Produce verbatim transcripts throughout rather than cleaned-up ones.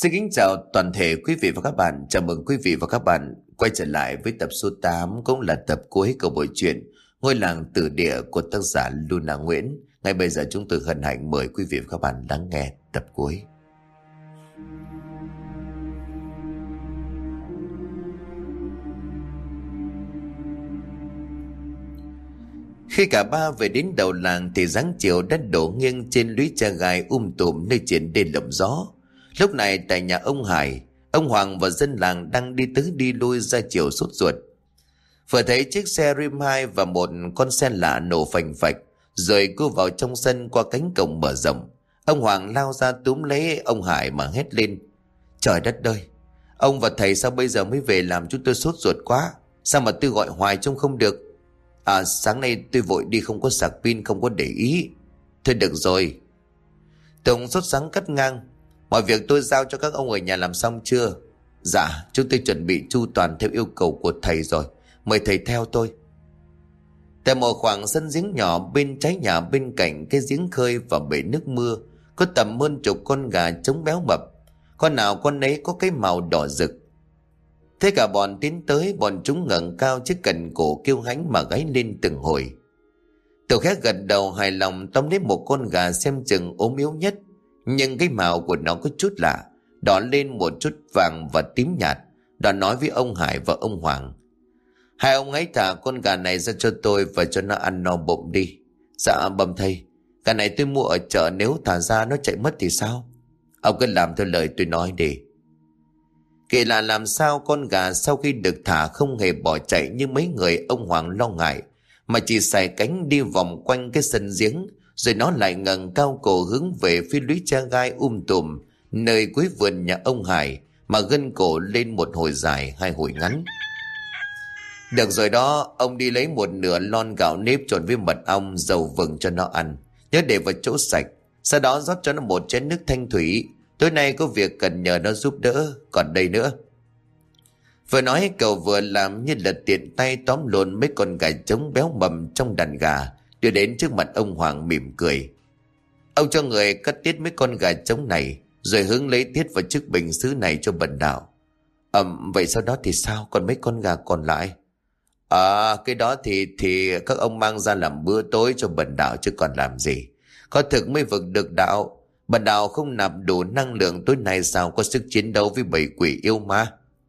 Xin kính chào toàn thể quý vị và các bạn. Chào mừng quý vị và các bạn quay trở lại với tập số tám, cũng là tập cuối của buổi truyện Ngôi làng tử địa của tác giả Luna Nguyễn. Ngay bây giờ chúng tôi hân hạnh mời quý vị và các bạn lắng nghe tập cuối. Khi cả ba về đến đầu làng thì dáng chiều đã đổ nghiêng trên lũy tre gai um tùm nơi triển đê lộng gió. Lúc này tại nhà ông Hải, ông Hoàng và dân làng đang đi tới đi lui ra chiều sốt ruột. Vừa thấy chiếc xe rim hai và một con xe lạ nổ phành phạch, rồi cua vào trong sân qua cánh cổng mở rộng. Ông Hoàng lao ra túm lấy ông Hải mà hét lên: Trời đất ơi! Ông và thầy sao bây giờ mới về, làm chúng tôi sốt ruột quá. Sao mà tôi gọi hoài trông không được? À, sáng nay tôi vội đi không có sạc pin, không có để ý. Thôi được rồi. Tùng sốt sắng cắt ngang: Mọi việc tôi giao cho các ông ở nhà làm xong chưa? Dạ, chúng tôi chuẩn bị chu toàn theo yêu cầu của thầy rồi. Mời thầy theo tôi. Tại một khoảng sân giếng nhỏ bên trái nhà, bên cạnh cái giếng khơi và bể nước mưa, có tầm hơn chục con gà trống béo mập. Con nào con ấy có cái màu đỏ rực. Thế cả bọn tiến tới, bọn chúng ngẩng cao chiếc cần cổ kêu hãnh mà gáy lên từng hồi. Tùng khẽ gật đầu hài lòng tóm lấy một con gà xem chừng ốm yếu nhất, nhưng cái màu của nó có chút lạ, đỏ lên một chút vàng và tím nhạt. Đoàn nói với ông Hải và ông Hoàng: Hai ông ấy thả con gà này ra cho tôi và cho nó ăn no bụng đi. Dạ bẩm thầy, gà này tôi mua ở chợ, nếu thả ra nó chạy mất thì sao? Ông cứ làm theo lời tôi nói đi. Kỳ lạ làm sao con gà sau khi được thả không hề bỏ chạy như mấy người ông Hoàng lo ngại, mà chỉ xài cánh đi vòng quanh cái sân giếng, rồi nó lại ngẩng cao cổ hướng về phía lũy tre gai um tùm nơi cuối vườn nhà ông Hải mà gân cổ lên một hồi dài hai hồi ngắn. Được rồi đó, ông đi lấy một nửa lon gạo nếp trộn với mật ong dầu vừng cho nó ăn, nhớ để vào chỗ sạch. Sau đó rót cho nó một chén nước thanh thủy, tối nay có việc cần nhờ nó giúp đỡ. Còn đây nữa. Vừa nói cậu vừa làm như là tiện tay tóm lộn mấy con gà trống béo mầm trong đàn gà, đưa đến trước mặt ông Hoàng mỉm cười. Ông cho người cắt tiết mấy con gà trống này, rồi hướng lấy tiết vào chiếc bình sứ này cho bần đạo. Ừm, vậy sau đó thì sao? Còn mấy con gà còn lại? À, cái đó thì thì các ông mang ra làm bữa tối cho bần đạo chứ còn làm gì. Có thực mới vực được đạo. Bần đạo không nạp đủ năng lượng tối nay sao có sức chiến đấu với bầy quỷ yêu ma.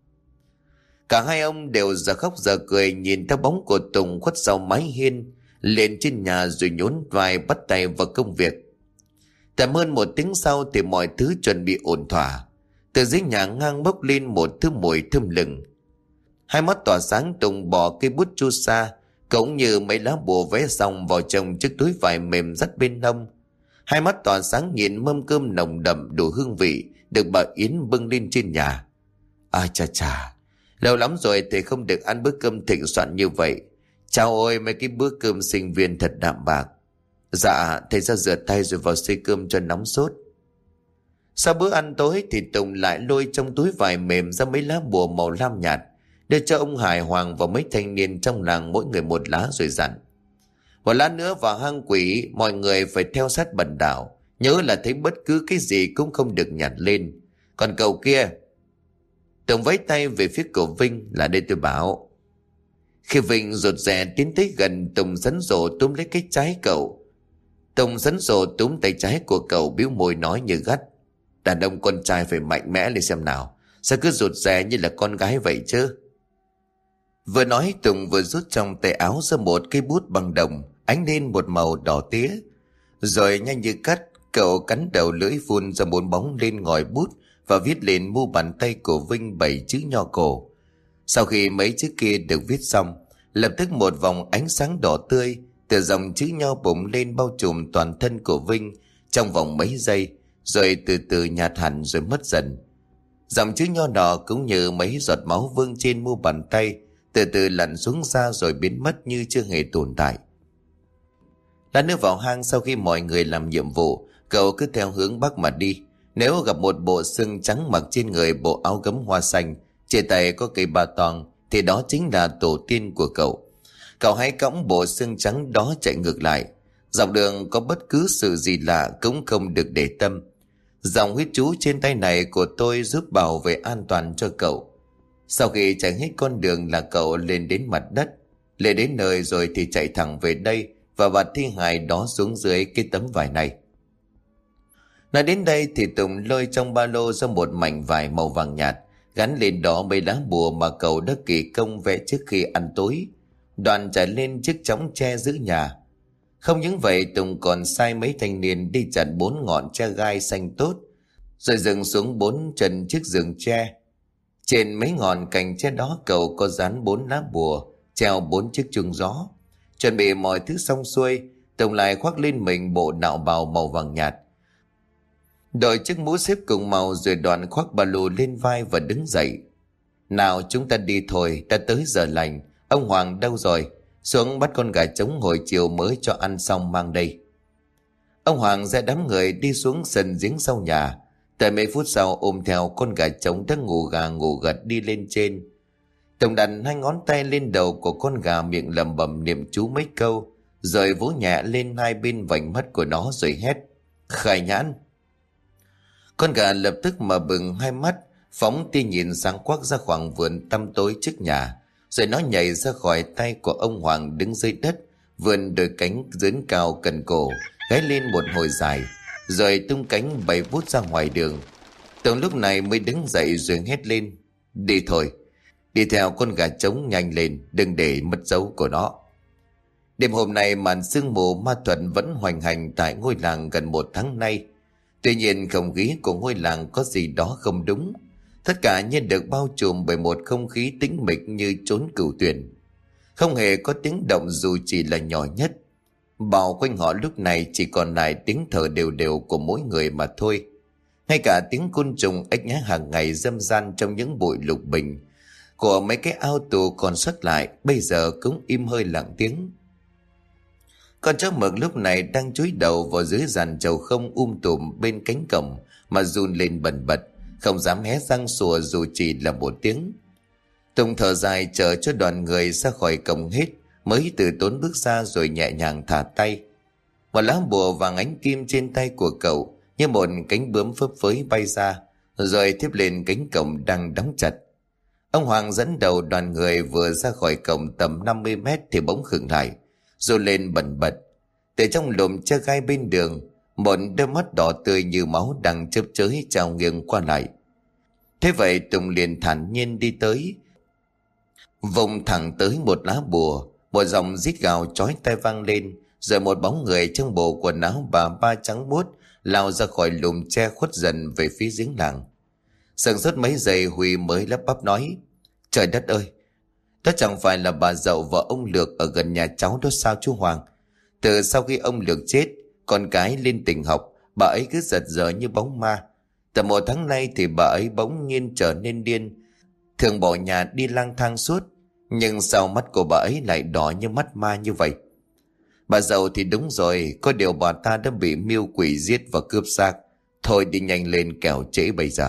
Cả hai ông đều giờ khóc giờ cười nhìn theo bóng của Tùng khuất sau mái hiên lên trên nhà, rồi nhún vai bắt tay vào công việc. Tầm hơn một tiếng sau thì mọi thứ chuẩn bị ổn thỏa. Từ dưới nhà ngang bốc lên một thứ mùi thơm lừng. Hai mắt tỏa sáng, Tùng bỏ cây bút chu sa cũng như mấy lá bùa vẽ xong vào trong chiếc túi vải mềm dắt bên hông. Hai mắt tỏa sáng nhìn mâm cơm nồng đậm đủ hương vị được bà Yến bưng lên trên nhà. À chà chà, lâu lắm rồi thầy không được ăn bữa cơm thịnh soạn như vậy. Chao ôi, mấy cái bữa cơm sinh viên thật đạm bạc. Dạ, thầy ra rửa tay rồi vào xơi cơm cho nóng sốt. Sau bữa ăn tối thì Tùng lại lôi trong túi vải mềm ra mấy lá bùa màu lam nhạt, đưa cho ông Hải, Hoàng và mấy thanh niên trong làng mỗi người một lá, rồi dặn: Một lát nữa vào hang quỷ, mọi người phải theo sát bần đạo, nhớ là thấy bất cứ cái gì cũng không được nhặt lên. Còn cậu kia... Tùng vẫy tay về phía cậu Vinh: Là đây tôi bảo. Khi Vinh rụt rè tiến tới gần, Tùng sấn rổ túm lấy cái trái cậu. Tùng sấn rổ túm tay trái của cậu, bĩu môi nói như gắt: Đàn ông con trai phải mạnh mẽ lên xem nào, sao cứ rụt rè như là con gái vậy chứ? Vừa nói Tùng vừa rút trong tay áo ra một cây bút bằng đồng ánh lên một màu đỏ tía, rồi nhanh như cắt cậu cắn đầu lưỡi phun ra bốn bóng lên ngòi bút và viết lên mu bàn tay của Vinh bảy chữ nho cổ. Sau khi mấy chữ kia được viết xong, lập tức một vòng ánh sáng đỏ tươi từ dòng chữ nho bùng lên bao trùm toàn thân của Vinh trong vòng mấy giây, rồi từ từ nhạt hẳn rồi mất dần. Dòng chữ nho đỏ cũng như mấy giọt máu vương trên mu bàn tay từ từ lặn xuống xa rồi biến mất như chưa hề tồn tại. Lát nữa vào hang, sau khi mọi người làm nhiệm vụ, cậu cứ theo hướng bắc mà đi. Nếu gặp một bộ xương trắng mặc trên người bộ áo gấm hoa xanh, trên tay có cây ba toang, thì đó chính là tổ tiên của cậu. Cậu hãy cõng bộ xương trắng đó chạy ngược lại. Dọc đường có bất cứ sự gì lạ cũng không được để tâm. Dòng huyết chú trên tay này của tôi giúp bảo vệ an toàn cho cậu. Sau khi chạy hết con đường là cậu lên đến mặt đất. Lên đến nơi rồi thì chạy thẳng về đây và bật thi hài đó xuống dưới cái tấm vải này. Nói đến đây thì Tùng lôi trong ba lô ra một mảnh vải màu vàng nhạt, gắn lên đó mấy lá bùa mà cậu đã kỳ công vẽ trước khi ăn tối. Đoàn trải lên chiếc chõng tre giữ nhà. Không những vậy, Tùng còn sai mấy thanh niên đi chặt bốn ngọn tre gai xanh tốt, rồi dừng xuống bốn chân chiếc giường tre. Trên mấy ngọn cành tre đó cậu có dán bốn lá bùa, treo bốn chiếc chuông gió. Chuẩn bị mọi thứ xong xuôi, Tùng lại khoác lên mình bộ nạo bào màu vàng nhạt, đội chiếc mũ xếp cùng màu, rồi Đoàn khoác ba lô lên vai và đứng dậy. Nào chúng ta đi thôi, đã tới giờ lành. Ông Hoàng đâu rồi? Xuống bắt con gà trống hồi chiều mới cho ăn xong mang đây. Ông Hoàng ra đám người đi xuống sân giếng sau nhà. Tại mấy phút sau ôm theo con gà trống đang ngủ gà ngủ gật đi lên trên. Tùng đặt hai ngón tay lên đầu của con gà, miệng lẩm bẩm niệm chú mấy câu, rồi vỗ nhẹ lên hai bên vành mắt của nó rồi hét: khai nhãn. Con gà lập tức mở bừng hai mắt, phóng tia nhìn sáng quắc ra khoảng vườn tăm tối trước nhà, rồi nó nhảy ra khỏi tay của ông Hoàng đứng dưới đất, vươn đôi cánh dướn cao cần cổ, gáy lên một hồi dài, rồi tung cánh bay vút ra ngoài đường. Tùng lúc này mới đứng dậy rồi hét lên: đi thôi, đi theo con gà trống nhanh lên, đừng để mất dấu của nó. Đêm hôm nay màn sương mù ma thuật vẫn hoành hành tại ngôi làng gần một tháng nay. Tuy nhiên không khí của ngôi làng có gì đó không đúng. Tất cả như được bao trùm bởi một không khí tĩnh mịch như chốn cửu tuyển. Không hề có tiếng động dù chỉ là nhỏ nhất. Bao quanh họ lúc này chỉ còn lại tiếng thở đều đều của mỗi người mà thôi. Ngay cả tiếng côn trùng ếch nhái hàng ngày râm ran trong những bụi lục bình của mấy cái ao tù còn sót lại bây giờ cũng im hơi lặng tiếng. Con chó mực lúc này đang chúi đầu vào dưới giàn chầu không um tùm bên cánh cổng mà run lên bần bật, không dám hé răng sủa dù chỉ là một tiếng. Tùng thở dài chờ cho đoàn người ra khỏi cổng hết, mới từ tốn bước ra rồi nhẹ nhàng thả tay. Một lá bùa vàng ánh kim trên tay của cậu như một cánh bướm phấp phới bay ra, rồi tiếp lên cánh cổng đang đóng chặt. Ông Hoàng dẫn đầu đoàn người vừa ra khỏi cổng tầm năm mươi mét thì bỗng khựng lại, rồi lên bần bật. Từ trong lùm tre gai bên đường, một đôi mắt đỏ tươi như máu đang chớp chới trao nghiêng qua lại. Thế vậy Tùng liền thản nhiên đi tới, vùng thẳng tới một lá bùa. Một dòng rít gào chói tai vang lên, rồi một bóng người trong bộ quần áo bà ba trắng buốt lao ra khỏi lùm tre khuất dần về phía giếng làng. Sừng sốt mấy giây Huy mới lắp bắp nói: trời đất ơi, đó chẳng phải là bà Dậu vợ ông Lược ở gần nhà cháu đó sao chú Hoàng? Từ sau khi ông Lược chết, con cái lên tỉnh học, bà ấy cứ giật giờ như bóng ma. Tầm một tháng nay thì bà ấy bỗng nhiên trở nên điên, thường bỏ nhà đi lang thang suốt. Nhưng sao mắt của bà ấy lại đỏ như mắt ma như vậy? Bà Dậu thì đúng rồi, có điều bà ta đã bị miêu quỷ giết và cướp xác. Thôi đi nhanh lên kẻo trễ bây giờ.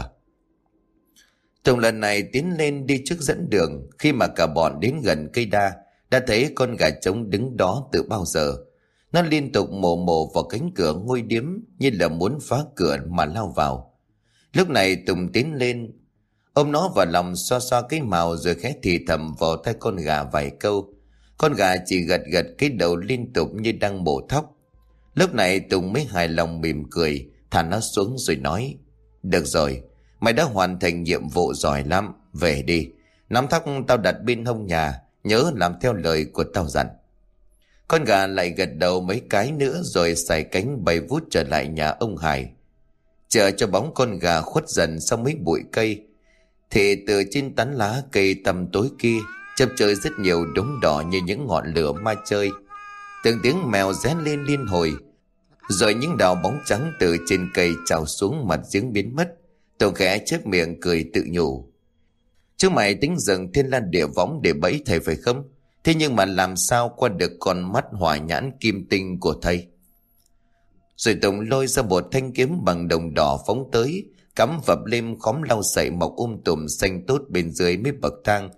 Tùng lần này tiến lên đi trước dẫn đường. Khi mà cả bọn đến gần cây đa, đã thấy con gà trống đứng đó từ bao giờ. Nó liên tục mổ mổ vào cánh cửa ngôi điếm như là muốn phá cửa mà lao vào. Lúc này Tùng tiến lên, ôm nó vào lòng, xoa xoa cái mào rồi khẽ thì thầm vào tai con gà vài câu. Con gà chỉ gật gật cái đầu liên tục như đang mổ thóc. Lúc này Tùng mới hài lòng mỉm cười, thả nó xuống rồi nói: được rồi, mày đã hoàn thành nhiệm vụ giỏi lắm, về đi. Nắm thóc tao đặt bên hông nhà, nhớ làm theo lời của tao dặn. Con gà lại gật đầu mấy cái nữa rồi xài cánh bay vút trở lại nhà ông Hải. Chờ cho bóng con gà khuất dần sau mấy bụi cây, thì từ trên tán lá cây tăm tối kia chập trời rất nhiều đốm đỏ như những ngọn lửa ma chơi. Từng tiếng mèo ré lên liên hồi, rồi những đạo bóng trắng từ trên cây trào xuống mặt giếng biến mất. Tùng khẽ chép miệng cười tự nhủ: chứ mày tính dừng thiên lan địa võng để bẫy thầy phải không? Thế nhưng mà làm sao qua được con mắt hỏa nhãn kim tinh của thầy? Rồi Tùng lôi ra một thanh kiếm bằng đồng đỏ phóng tới, cắm vập lên khóm lau sậy mọc um tùm xanh tốt bên dưới mấy bậc thang.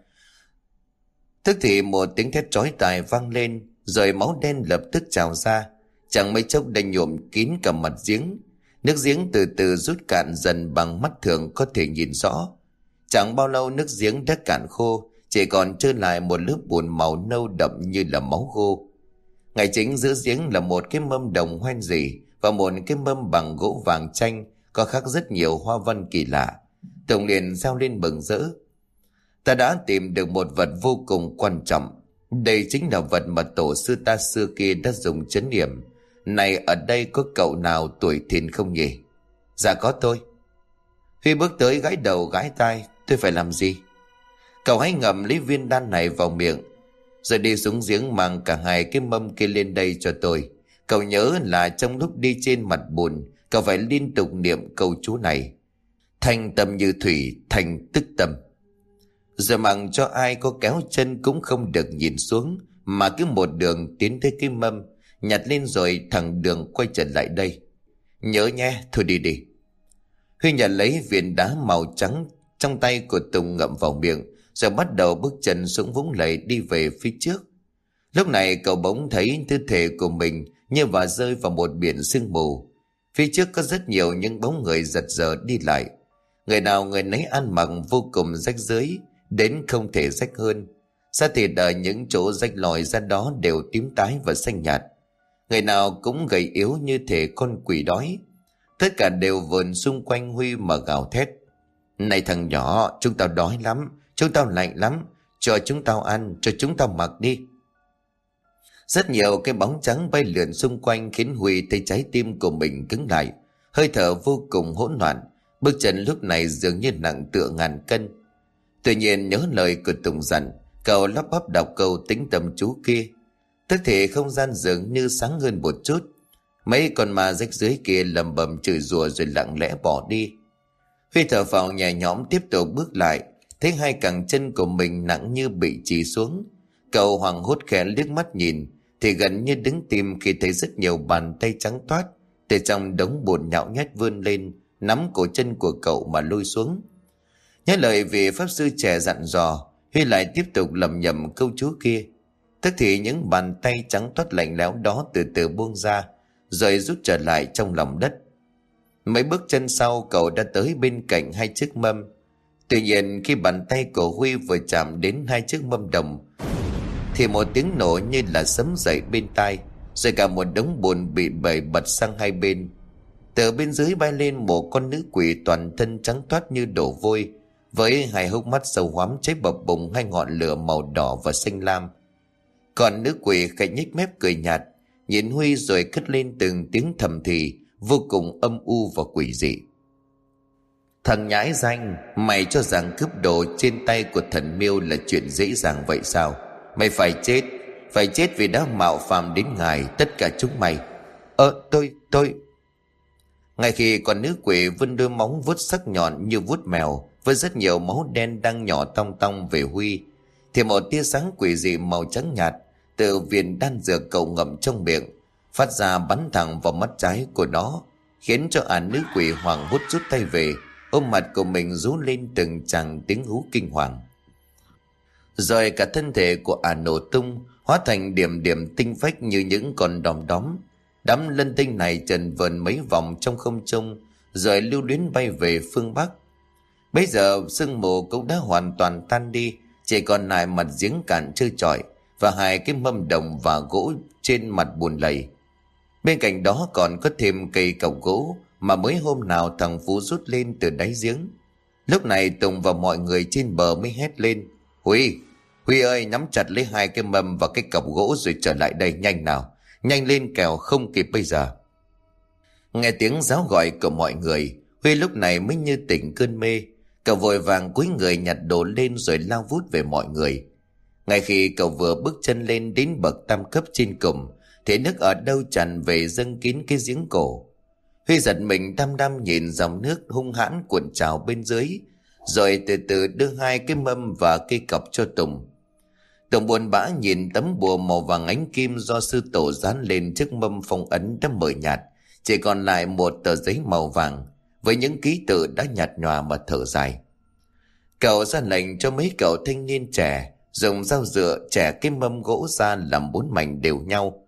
Tức thì một tiếng thét chói tai vang lên, rồi máu đen lập tức trào ra, chẳng mấy chốc đã nhuộm kín cả mặt giếng. Nước giếng từ từ rút cạn dần bằng mắt thường có thể nhìn rõ. Chẳng bao lâu nước giếng đã cạn khô, chỉ còn trơ lại một lớp bùn màu nâu đậm như là máu khô. Ngay chính giữa giếng là một cái mâm đồng hoen rỉ và một cái mâm bằng gỗ vàng chanh có khắc rất nhiều hoa văn kỳ lạ. Tùng liền reo lên mừng rỡ. Ta đã tìm được một vật vô cùng quan trọng. Đây chính là vật mà tổ sư ta xưa kia đã dùng trấn yểm. Này, ở đây có cậu nào tuổi thìn không nhỉ? Dạ có tôi. Huy bước tới gãi đầu gãi tai. Tôi phải làm gì? Cậu hãy ngậm lấy viên đan này vào miệng, rồi đi xuống giếng mang cả hai cái mâm kia lên đây cho tôi. Cậu nhớ là trong lúc đi trên mặt bùn, cậu phải liên tục niệm câu chú này: thanh tâm như thủy, thành tức tâm. Rồi mặc cho ai có kéo chân cũng không được nhìn xuống, mà cứ một đường tiến tới cái mâm, nhặt lên rồi thẳng đường quay trở lại đây. Nhớ nhé, thôi đi đi. Huy nhận lấy viên đá màu trắng trong tay của Tùng ngậm vào miệng, rồi bắt đầu bước chân xuống vũng lầy đi về phía trước. Lúc này cậu bỗng thấy tư thể của mình như và rơi vào một biển sương mù. Phía trước có rất nhiều những bóng người giật giờ đi lại. Người nào người nấy ăn mặc vô cùng rách rưới, đến không thể rách hơn. Da thịt ở những chỗ rách lòi ra đó đều tím tái và xanh nhạt. Người nào cũng gầy yếu như thể con quỷ đói. Tất cả đều vờn xung quanh Huy mà gào thét: này thằng nhỏ, chúng tao đói lắm, chúng tao lạnh lắm, cho chúng tao ăn, cho chúng tao mặc đi. Rất nhiều cái bóng trắng bay lượn xung quanh khiến Huy thấy trái tim của mình cứng lại, hơi thở vô cùng hỗn loạn, bước chân lúc này dường như nặng tựa ngàn cân. Tuy nhiên nhớ lời của Tùng dặn, cậu lắp bắp đọc câu tĩnh tâm chú kia. Tức thì không gian dường như sáng hơn một chút. Mấy con ma rách dưới kia lầm bầm chửi rủa rồi lặng lẽ bỏ đi. Huy thở phào nhẹ nhõm tiếp tục bước lại, thấy hai cẳng chân của mình nặng như bị trì xuống. Cậu hoảng hốt khẽ liếc mắt nhìn, thì gần như đứng tim khi thấy rất nhiều bàn tay trắng toát từ trong đống bùn nhão nhách vươn lên, nắm cổ chân của cậu mà lôi xuống. Nhớ lời vị pháp sư trẻ dặn dò, Huy lại tiếp tục lẩm nhẩm câu chú kia. Tức thì những bàn tay trắng toát lạnh lẽo đó từ từ buông ra, rồi rút trở lại trong lòng đất. Mấy bước chân sau, cậu đã tới bên cạnh hai chiếc mâm. Tuy nhiên khi bàn tay của Huy vừa chạm đến hai chiếc mâm đồng, thì một tiếng nổ như là sấm dậy bên tai, rồi cả một đống bùn bị bẩy bật sang hai bên. Từ bên dưới bay lên một con nữ quỷ toàn thân trắng toát như đổ vôi, với hai hốc mắt sâu hoắm cháy bập bùng hai ngọn lửa màu đỏ và xanh lam. Còn nữ quỷ khẽ nhếch mép cười nhạt, nhìn Huy rồi cất lên từng tiếng thầm thì vô cùng âm u và quỷ dị: thằng nhãi danh, mày cho rằng cướp đồ trên tay của thần miêu là chuyện dễ dàng vậy sao? Mày phải chết, phải chết vì đã mạo phạm đến ngài, tất cả chúng mày. Ờ tôi tôi Ngay khi con nữ quỷ vươn đôi móng vuốt sắc nhọn như vuốt mèo với rất nhiều máu đen đang nhỏ tong tong về Huy, thì một tia sáng quỷ dị màu trắng nhạt từ viên đan dược cậu ngậm trong miệng phát ra bắn thẳng vào mắt trái của nó, khiến cho ả nữ quỷ hoảng hốt rút tay về, ôm mặt của mình rú lên từng tràng tiếng hú kinh hoàng. Rồi cả thân thể của ả nổ tung, hóa thành điểm điểm tinh phách như những con đom đóm. Đám lân tinh này trần vờn mấy vòng trong không trung, rồi lưu luyến bay về phương Bắc. Bây giờ sương mù cũng đã hoàn toàn tan đi, chỉ còn lại mặt giếng cạn trơ trọi và hai cái mâm đồng và gỗ trên mặt bùn lầy. Bên cạnh đó còn có thêm cây cọc gỗ mà mới hôm nào thằng Phú rút lên từ đáy giếng. Lúc này Tùng và mọi người trên bờ mới hét lên: Huy, Huy ơi, nắm chặt lấy hai cái mâm và cái cọc gỗ rồi trở lại đây nhanh nào, nhanh lên kẻo không kịp bây giờ. Nghe tiếng giáo gọi của mọi người, Huy lúc này mới như tỉnh cơn mê. Cậu vội vàng cúi người nhặt đồ lên rồi lao vút về mọi người. Ngay khi cậu vừa bước chân lên đến bậc tam cấp trên cùng, thì nước ở đâu tràn về dâng kín cái giếng cổ. Huy giật mình đăm đăm nhìn dòng nước hung hãn cuộn trào bên dưới, rồi từ từ đưa hai cái mâm và cây cọc cho Tùng. Tùng buồn bã nhìn tấm bùa màu vàng ánh kim do sư tổ dán lên chiếc mâm phong ấn đã mờ nhạt, chỉ còn lại một tờ giấy màu vàng với những ký tự đã nhạt nhòa mà thở dài. Cậu ra lệnh cho mấy cậu thanh niên trẻ dùng dao dựa chẻ cái mâm gỗ ra làm bốn mảnh đều nhau.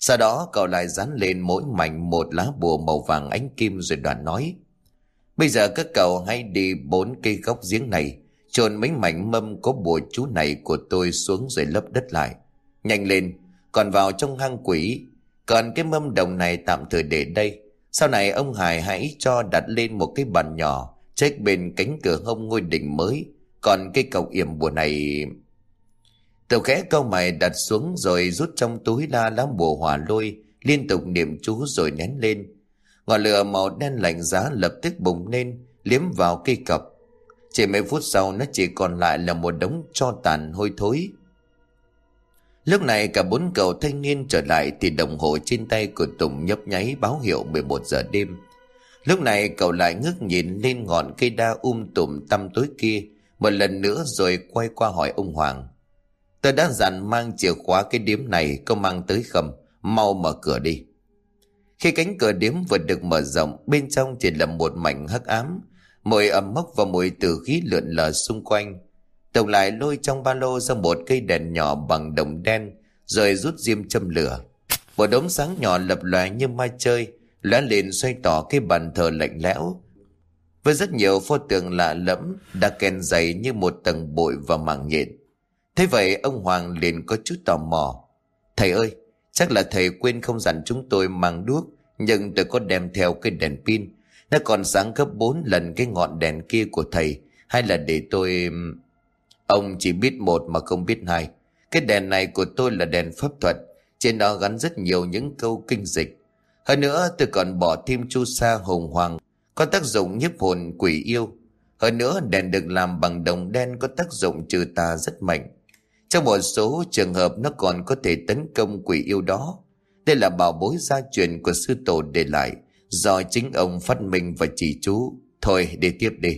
Sau đó cậu lại dán lên mỗi mảnh một lá bùa màu vàng ánh kim rồi đoạn nói: Bây giờ các cậu hãy đi bốn cây góc giếng này, chôn mấy mảnh mâm có bùa chú này của tôi xuống rồi lấp đất lại. Nhanh lên, còn vào trong hang quỷ. Còn cái mâm đồng này tạm thời để đây. Sau này ông Hải hãy cho đặt lên một cái bàn nhỏ trách bên cánh cửa hông ngôi đình mới. Còn cái cọc yểm bùa này... Tàu khẽ câu mày đặt xuống rồi rút trong túi ra lá bùa hỏa lôi, liên tục niệm chú rồi nén lên. Ngọn lửa màu đen lạnh giá lập tức bùng lên, liếm vào cây cọc. Chỉ mấy phút sau nó chỉ còn lại là một đống tro tàn hôi thối. Lúc này cả bốn cậu thanh niên trở lại thì đồng hồ trên tay của Tùng nhấp nháy báo hiệu mười một giờ đêm. Lúc này cậu lại ngước nhìn lên ngọn cây đa um tùm tăm tối kia một lần nữa rồi quay qua hỏi ông Hoàng: Tôi đã dặn mang chìa khóa cái điếm này, có mang tới không? Mau mở cửa đi. Khi cánh cửa điếm vừa được mở rộng, bên trong chỉ là một mảnh hắc ám, mùi ẩm mốc và mùi tử khí lượn lờ xung quanh. Tùng lại lôi trong ba lô ra một cây đèn nhỏ bằng đồng đen rồi rút diêm châm lửa. Một đốm sáng nhỏ lập lòe như ma chơi lóe lên xoay tỏ cái bàn thờ lạnh lẽo với rất nhiều pho tượng lạ lẫm đã kèn dày như một tầng bụi và màng nhện. Thế vậy ông Hoàng liền có chút tò mò: Thầy ơi, chắc là thầy quên không dặn chúng tôi mang đuốc, nhưng tôi có đem theo cái đèn pin, nó còn sáng gấp bốn lần cái ngọn đèn kia của thầy. Hay là để tôi... Ông chỉ biết một mà không biết hai. Cái đèn này của tôi là đèn pháp thuật, trên đó gắn rất nhiều những câu kinh dịch. Hơn nữa tôi còn bỏ thêm chu sa hồng hoàng, có tác dụng nhiếp hồn quỷ yêu. Hơn nữa đèn được làm bằng đồng đen có tác dụng trừ tà rất mạnh. Trong một số trường hợp nó còn có thể tấn công quỷ yêu đó. Đây là bảo bối gia truyền của sư tổ để lại, do chính ông phát minh và chỉ chú. Thôi đi tiếp đi.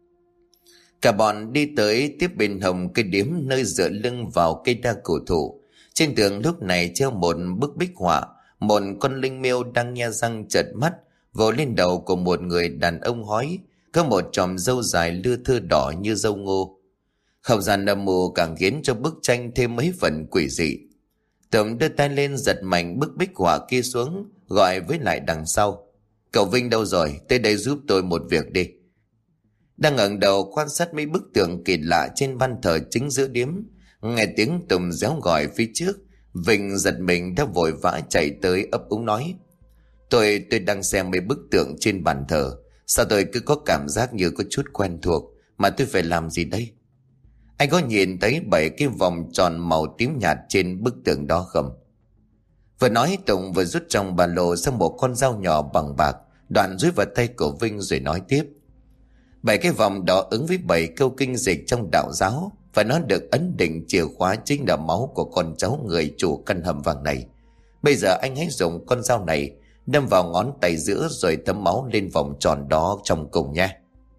Cả bọn đi tới tiếp bên hông cái điếm nơi dựa lưng vào cây đa cổ thụ. Trên tường lúc này treo một bức bích họa, một con linh miêu đang nhe răng trợn mắt vồ lên đầu của một người đàn ông hói, có một chòm râu dài lưa thưa đỏ như râu ngô. Không gian âm mưu càng khiến cho bức tranh thêm mấy phần quỷ dị. Tùng đưa tay lên giật mạnh bức bích họa kia xuống, gọi với lại đằng sau: Cậu Vinh đâu rồi? Tới đây giúp tôi một việc đi. Đang ngẩng đầu quan sát mấy bức tượng kỳ lạ trên ban thờ chính giữa điếm, nghe tiếng Tùng réo gọi phía trước, Vinh giật mình đã vội vã chạy tới ấp úng nói: Tôi tôi đang xem mấy bức tượng trên bàn thờ, sao tôi cứ có cảm giác như có chút quen thuộc, mà tôi phải làm gì đây? Anh có nhìn thấy bảy cái vòng tròn màu tím nhạt trên bức tượng đó không? Vừa nói Tùng vừa rút trong ba lô ra một con dao nhỏ bằng bạc, đoạn dúi vào tay của Vinh rồi nói tiếp: Bảy cái vòng đó ứng với bảy câu kinh dịch trong đạo giáo, và nó được ấn định chìa khóa chính là máu của con cháu người chủ căn hầm vàng này. Bây giờ anh hãy dùng con dao này đâm vào ngón tay giữa rồi thấm máu lên vòng tròn đó trong cùng nha.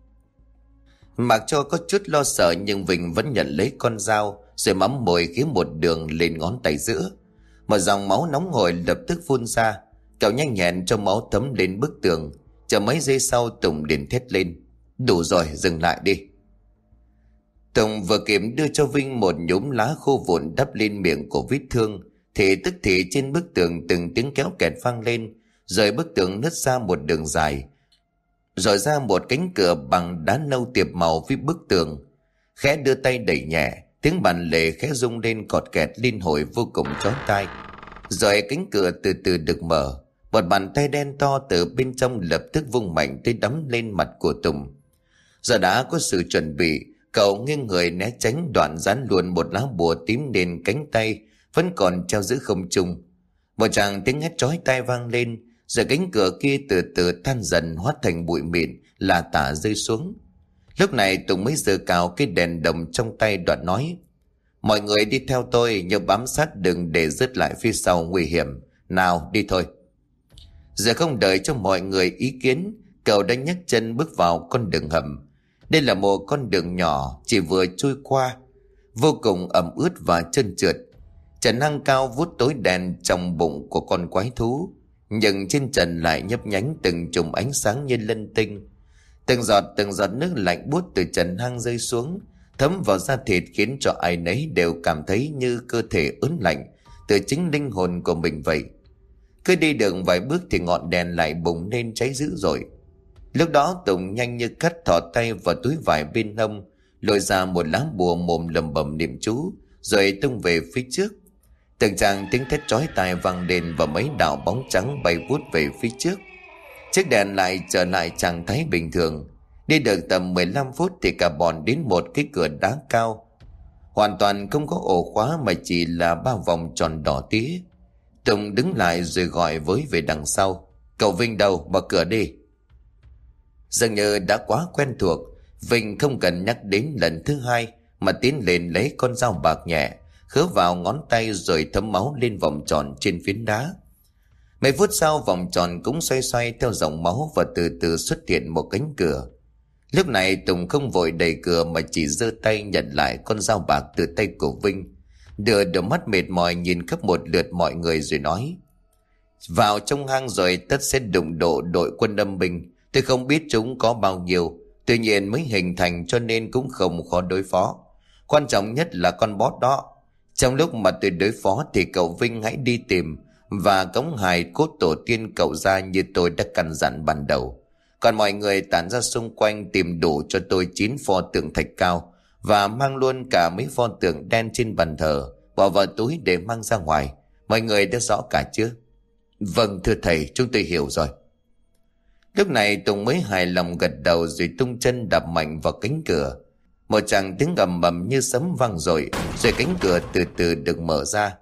Mặc cho có chút lo sợ nhưng Vinh vẫn nhận lấy con dao rồi mắm mồi khiến một đường lên ngón tay giữa. Một dòng máu nóng hổi lập tức phun ra, cậu nhanh nhẹn cho máu thấm lên bức tường. Chờ mấy giây sau Tùng liền thét lên: Đủ rồi, dừng lại đi. Tùng vừa kịp đưa cho Vinh một nhúm lá khô vụn đắp lên miệng của vết thương thì tức thì trên bức tường từng tiếng kéo kẹt vang lên, rồi bức tường nứt ra một đường dài, rồi ra một cánh cửa bằng đá nâu tiệp màu phía bức tường. Khẽ đưa tay đẩy nhẹ, tiếng bàn lề khẽ rung lên cọt kẹt liên hồi vô cùng chói tai. Rồi cánh cửa từ từ được mở, một bàn tay đen to từ bên trong lập tức vung mạnh tới đấm lên mặt của Tùng. Giờ đã có sự chuẩn bị, cậu nghiêng người né tránh, đoạn dán luôn một lá bùa tím lên cánh tay vẫn còn treo giữa không trung. Một tràng tiếng hét chói tai vang lên, rồi cánh cửa kia từ từ tan dần hóa thành bụi mịn là tả rơi xuống. Lúc này Tùng mới giơ cao cái đèn đồng trong tay, đoạn nói: Mọi người đi theo tôi, nhớ bám sát đừng để rớt lại phía sau nguy hiểm. Nào đi thôi. Giờ không đợi cho mọi người ý kiến, cậu đã nhấc chân bước vào con đường hầm. Đây là một con đường nhỏ chỉ vừa trôi qua, vô cùng ẩm ướt và trơn trượt. Trần hang cao vút tối đen trong bụng của con quái thú, nhưng trên trần lại nhấp nhánh từng chùm ánh sáng như lân tinh. Từng giọt từng giọt nước lạnh buốt từ trần hang rơi xuống, thấm vào da thịt khiến cho ai nấy đều cảm thấy như cơ thể ớn lạnh từ chính linh hồn của mình vậy. Cứ đi được vài bước thì ngọn đèn lại bùng lên cháy dữ dội. Lúc đó Tùng nhanh như cắt thò tay vào túi vải bên hông, lôi ra một lá bùa, mồm lẩm bẩm niệm chú, rồi tung về phía trước. Từng tràng tiếng thét chói tai vang lên và mấy đạo bóng trắng bay vút về phía trước. Chiếc đèn lại trở lại trạng thái bình thường. Đi được tầm mười lăm phút thì cả bọn đến một cái cửa đá cao, hoàn toàn không có ổ khóa mà chỉ là ba vòng tròn đỏ tía. Tùng đứng lại rồi gọi với về đằng sau: "Cậu Vinh đâu, mở cửa đi." Dường như đã quá quen thuộc, Vinh không cần nhắc đến lần thứ hai mà tiến lên lấy con dao bạc nhẹ, khứa vào ngón tay rồi thấm máu lên vòng tròn trên phiến đá. Mấy phút sau vòng tròn cũng xoay xoay theo dòng máu và từ từ xuất hiện một cánh cửa. Lúc này Tùng không vội đẩy cửa mà chỉ giơ tay nhận lại con dao bạc từ tay của Vinh, đưa đôi mắt mệt mỏi nhìn khắp một lượt mọi người rồi nói: "Vào trong hang rồi tất sẽ đụng độ đội quân âm binh. Tôi không biết chúng có bao nhiêu, tuy nhiên mới hình thành cho nên cũng không khó đối phó. Quan trọng nhất là con boss đó. Trong lúc mà tôi đối phó thì cậu Vinh hãy đi tìm và cống hài cốt tổ tiên cậu ra như tôi đã căn dặn ban đầu. Còn mọi người tản ra xung quanh tìm đủ cho tôi chín pho tượng thạch cao và mang luôn cả mấy pho tượng đen trên bàn thờ, bỏ vào túi để mang ra ngoài. Mọi người đã rõ cả chưa?" "Vâng thưa thầy, chúng tôi hiểu rồi." Lúc này Tùng mới hài lòng gật đầu rồi tung chân đạp mạnh vào cánh cửa. Một tràng tiếng ầm ầm như sấm vang rồi, rồi cánh cửa từ từ được mở ra.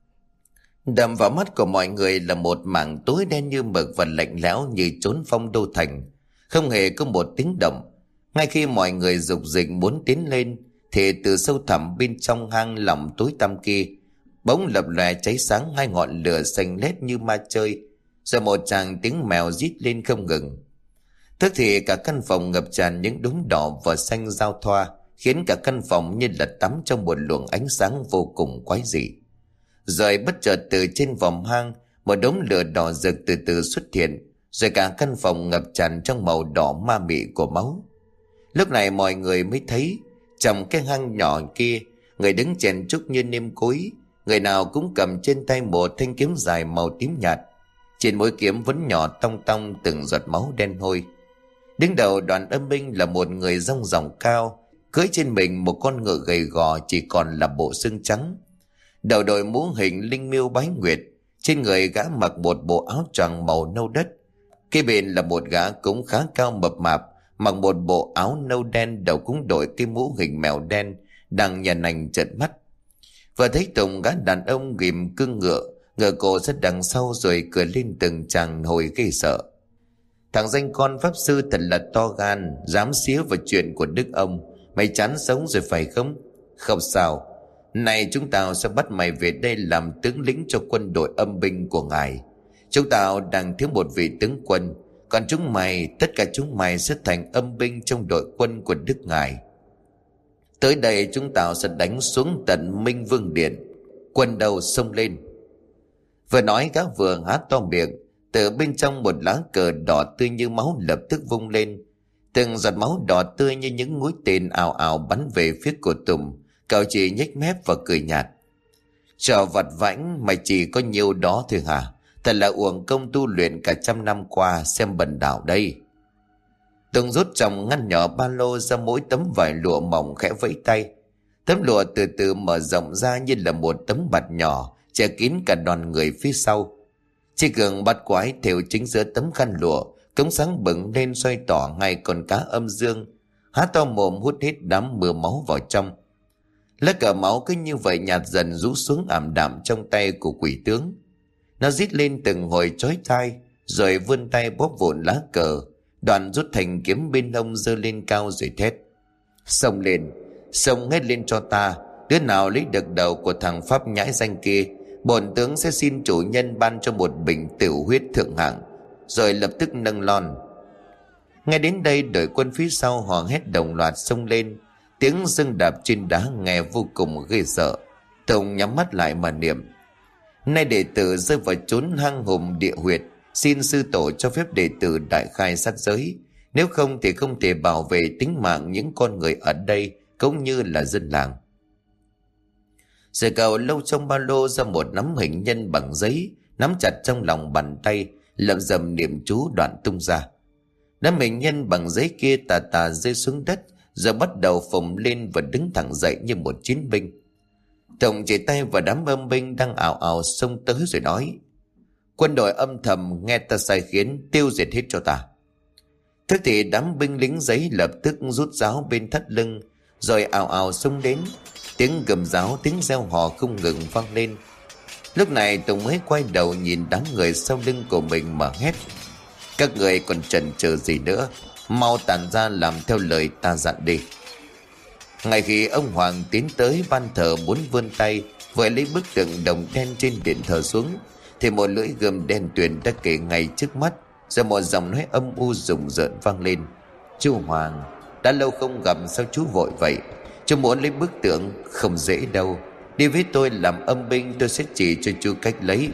Đập vào mắt của mọi người là một mảng tối đen như mực và lạnh lẽo như chốn phong đô thành, không hề có một tiếng động. Ngay khi mọi người dục dịch muốn tiến lên thì từ sâu thẳm bên trong hang lỏng tối tăm kia bỗng lập lòe cháy sáng hai ngọn lửa xanh lét như ma chơi, rồi một tràng tiếng mèo rít lên không ngừng. Tức thì cả căn phòng ngập tràn những đốm đỏ và xanh giao thoa, khiến cả căn phòng như là tắm trong một luồng ánh sáng vô cùng quái dị. Rồi bất chợt từ trên vòm hang, một đốm lửa đỏ rực từ từ xuất hiện, rồi cả căn phòng ngập tràn trong màu đỏ ma mị của máu. Lúc này mọi người mới thấy trong cái hang nhỏ kia, người đứng chèn chúc như nêm cối, người nào cũng cầm trên tay một thanh kiếm dài màu tím nhạt. Trên mỗi kiếm vẫn nhỏ tong tong từng giọt máu đen hôi. Đứng đầu đoàn âm binh là một người rong ròng cao, cưỡi trên mình một con ngựa gầy gò chỉ còn là bộ xương trắng. Đầu đội mũ hình linh miêu bái nguyệt, trên người gã mặc một bộ áo choàng màu nâu đất. Kế bên là một gã cũng khá cao mập mạp, mặc một bộ áo nâu đen, đầu cũng đội cái mũ hình mèo đen, đang nhàn nhành trợn mắt. Vừa thấy Tùng, gã đàn ông ghìm cương ngựa, ngựa cổ rất đằng sau rồi cười lên từng tràng hồi ghê sợ: "Thằng danh con pháp sư thật là to gan, dám xía vào chuyện của đức ông. Mày chán sống rồi phải không? Không sao, này chúng tao sẽ bắt mày về đây làm tướng lĩnh cho quân đội âm binh của ngài. Chúng tao đang thiếu một vị tướng quân, còn chúng mày, tất cả chúng mày sẽ thành âm binh trong đội quân của đức ngài. Tới đây chúng tao sẽ đánh xuống tận Minh Vương Điện. Quân đầu xông lên." Vừa nói gã vừa há to miệng, từ bên trong một lá cờ đỏ tươi như máu lập tức vung lên. Từng giọt máu đỏ tươi như những mũi tên ào ào bắn về phía của Tùng. Cậu chỉ nhếch mép và cười nhạt: "Trò vặt vãnh mày chỉ có nhiêu đó thôi hả? Thật là uổng công tu luyện cả trăm năm qua, xem bần đạo đây." Tùng rút trong ngăn nhỏ ba lô ra mỗi tấm vải lụa mỏng, khẽ vẫy tay. Tấm lụa từ từ mở rộng ra như là một tấm bạt nhỏ, che kín cả đoàn người phía sau. Chiếc gương bắt quái thêu chính giữa tấm khăn lụa, cống sáng bừng lên xoay tỏ ngay con cá âm dương, há to mồm hút hết đám mưa máu vào trong. Lá cờ máu cứ như vậy nhạt dần rũ xuống ảm đạm trong tay của quỷ tướng. Nó rít lên từng hồi chói tai, rồi vươn tay bóp vụn lá cờ, đoạn rút thành kiếm bên hông giơ lên cao rồi thét: "Xông lên, xông hết lên cho ta! Đứa nào lấy được đầu của thằng pháp nhãi danh kia, bổn tướng sẽ xin chủ nhân ban cho một bình tửu huyết thượng hạng." Rồi lập tức nâng lon. Ngay đến đây đội quân phía sau hò hét đồng loạt xông lên, tiếng dưng đạp trên đá nghe vô cùng ghê sợ. Tùng nhắm mắt lại mà niệm: "Nay đệ tử rơi vào chốn hang hùm địa huyệt, xin sư tổ cho phép đệ tử đại khai sát giới, nếu không thì không thể bảo vệ tính mạng những con người ở đây cũng như là dân làng." Rồi cậu lâu trong ba lô ra một nắm hình nhân bằng giấy, nắm chặt trong lòng bàn tay, lẩm rầm niệm chú đoạn tung ra. Đám mình nhân bằng giấy kia tà tà rơi xuống đất, rồi bắt đầu phồng lên và đứng thẳng dậy như một chiến binh. Tùng chỉ tay vào đám âm binh đang ảo ảo xông tới rồi nói: "Quân đội âm thầm nghe ta sai khiến, tiêu diệt hết cho ta." Thế thì đám binh lính giấy lập tức rút giáo bên thắt lưng, rồi ảo ảo xông đến. Tiếng gầm giáo, tiếng reo hò không ngừng vang lên. Lúc này Tùng mới quay đầu nhìn đám người sau lưng của mình mà hét: "Các người còn chần chừ gì nữa, mau tản ra làm theo lời ta dặn đi." Ngay khi ông Hoàng tiến tới ban thờ muốn vươn tay vừa lấy bức tượng đồng đen trên điện thờ xuống, thì một lưỡi gươm đen tuyền đã kề ngay trước mắt, rồi một giọng nói âm u rùng rợn vang lên: "Chú Hoàng, đã lâu không gặp, sao chú vội vậy? Chú muốn lấy bức tượng không dễ đâu. Đi với tôi làm âm binh, tôi sẽ chỉ cho chú cách lấy."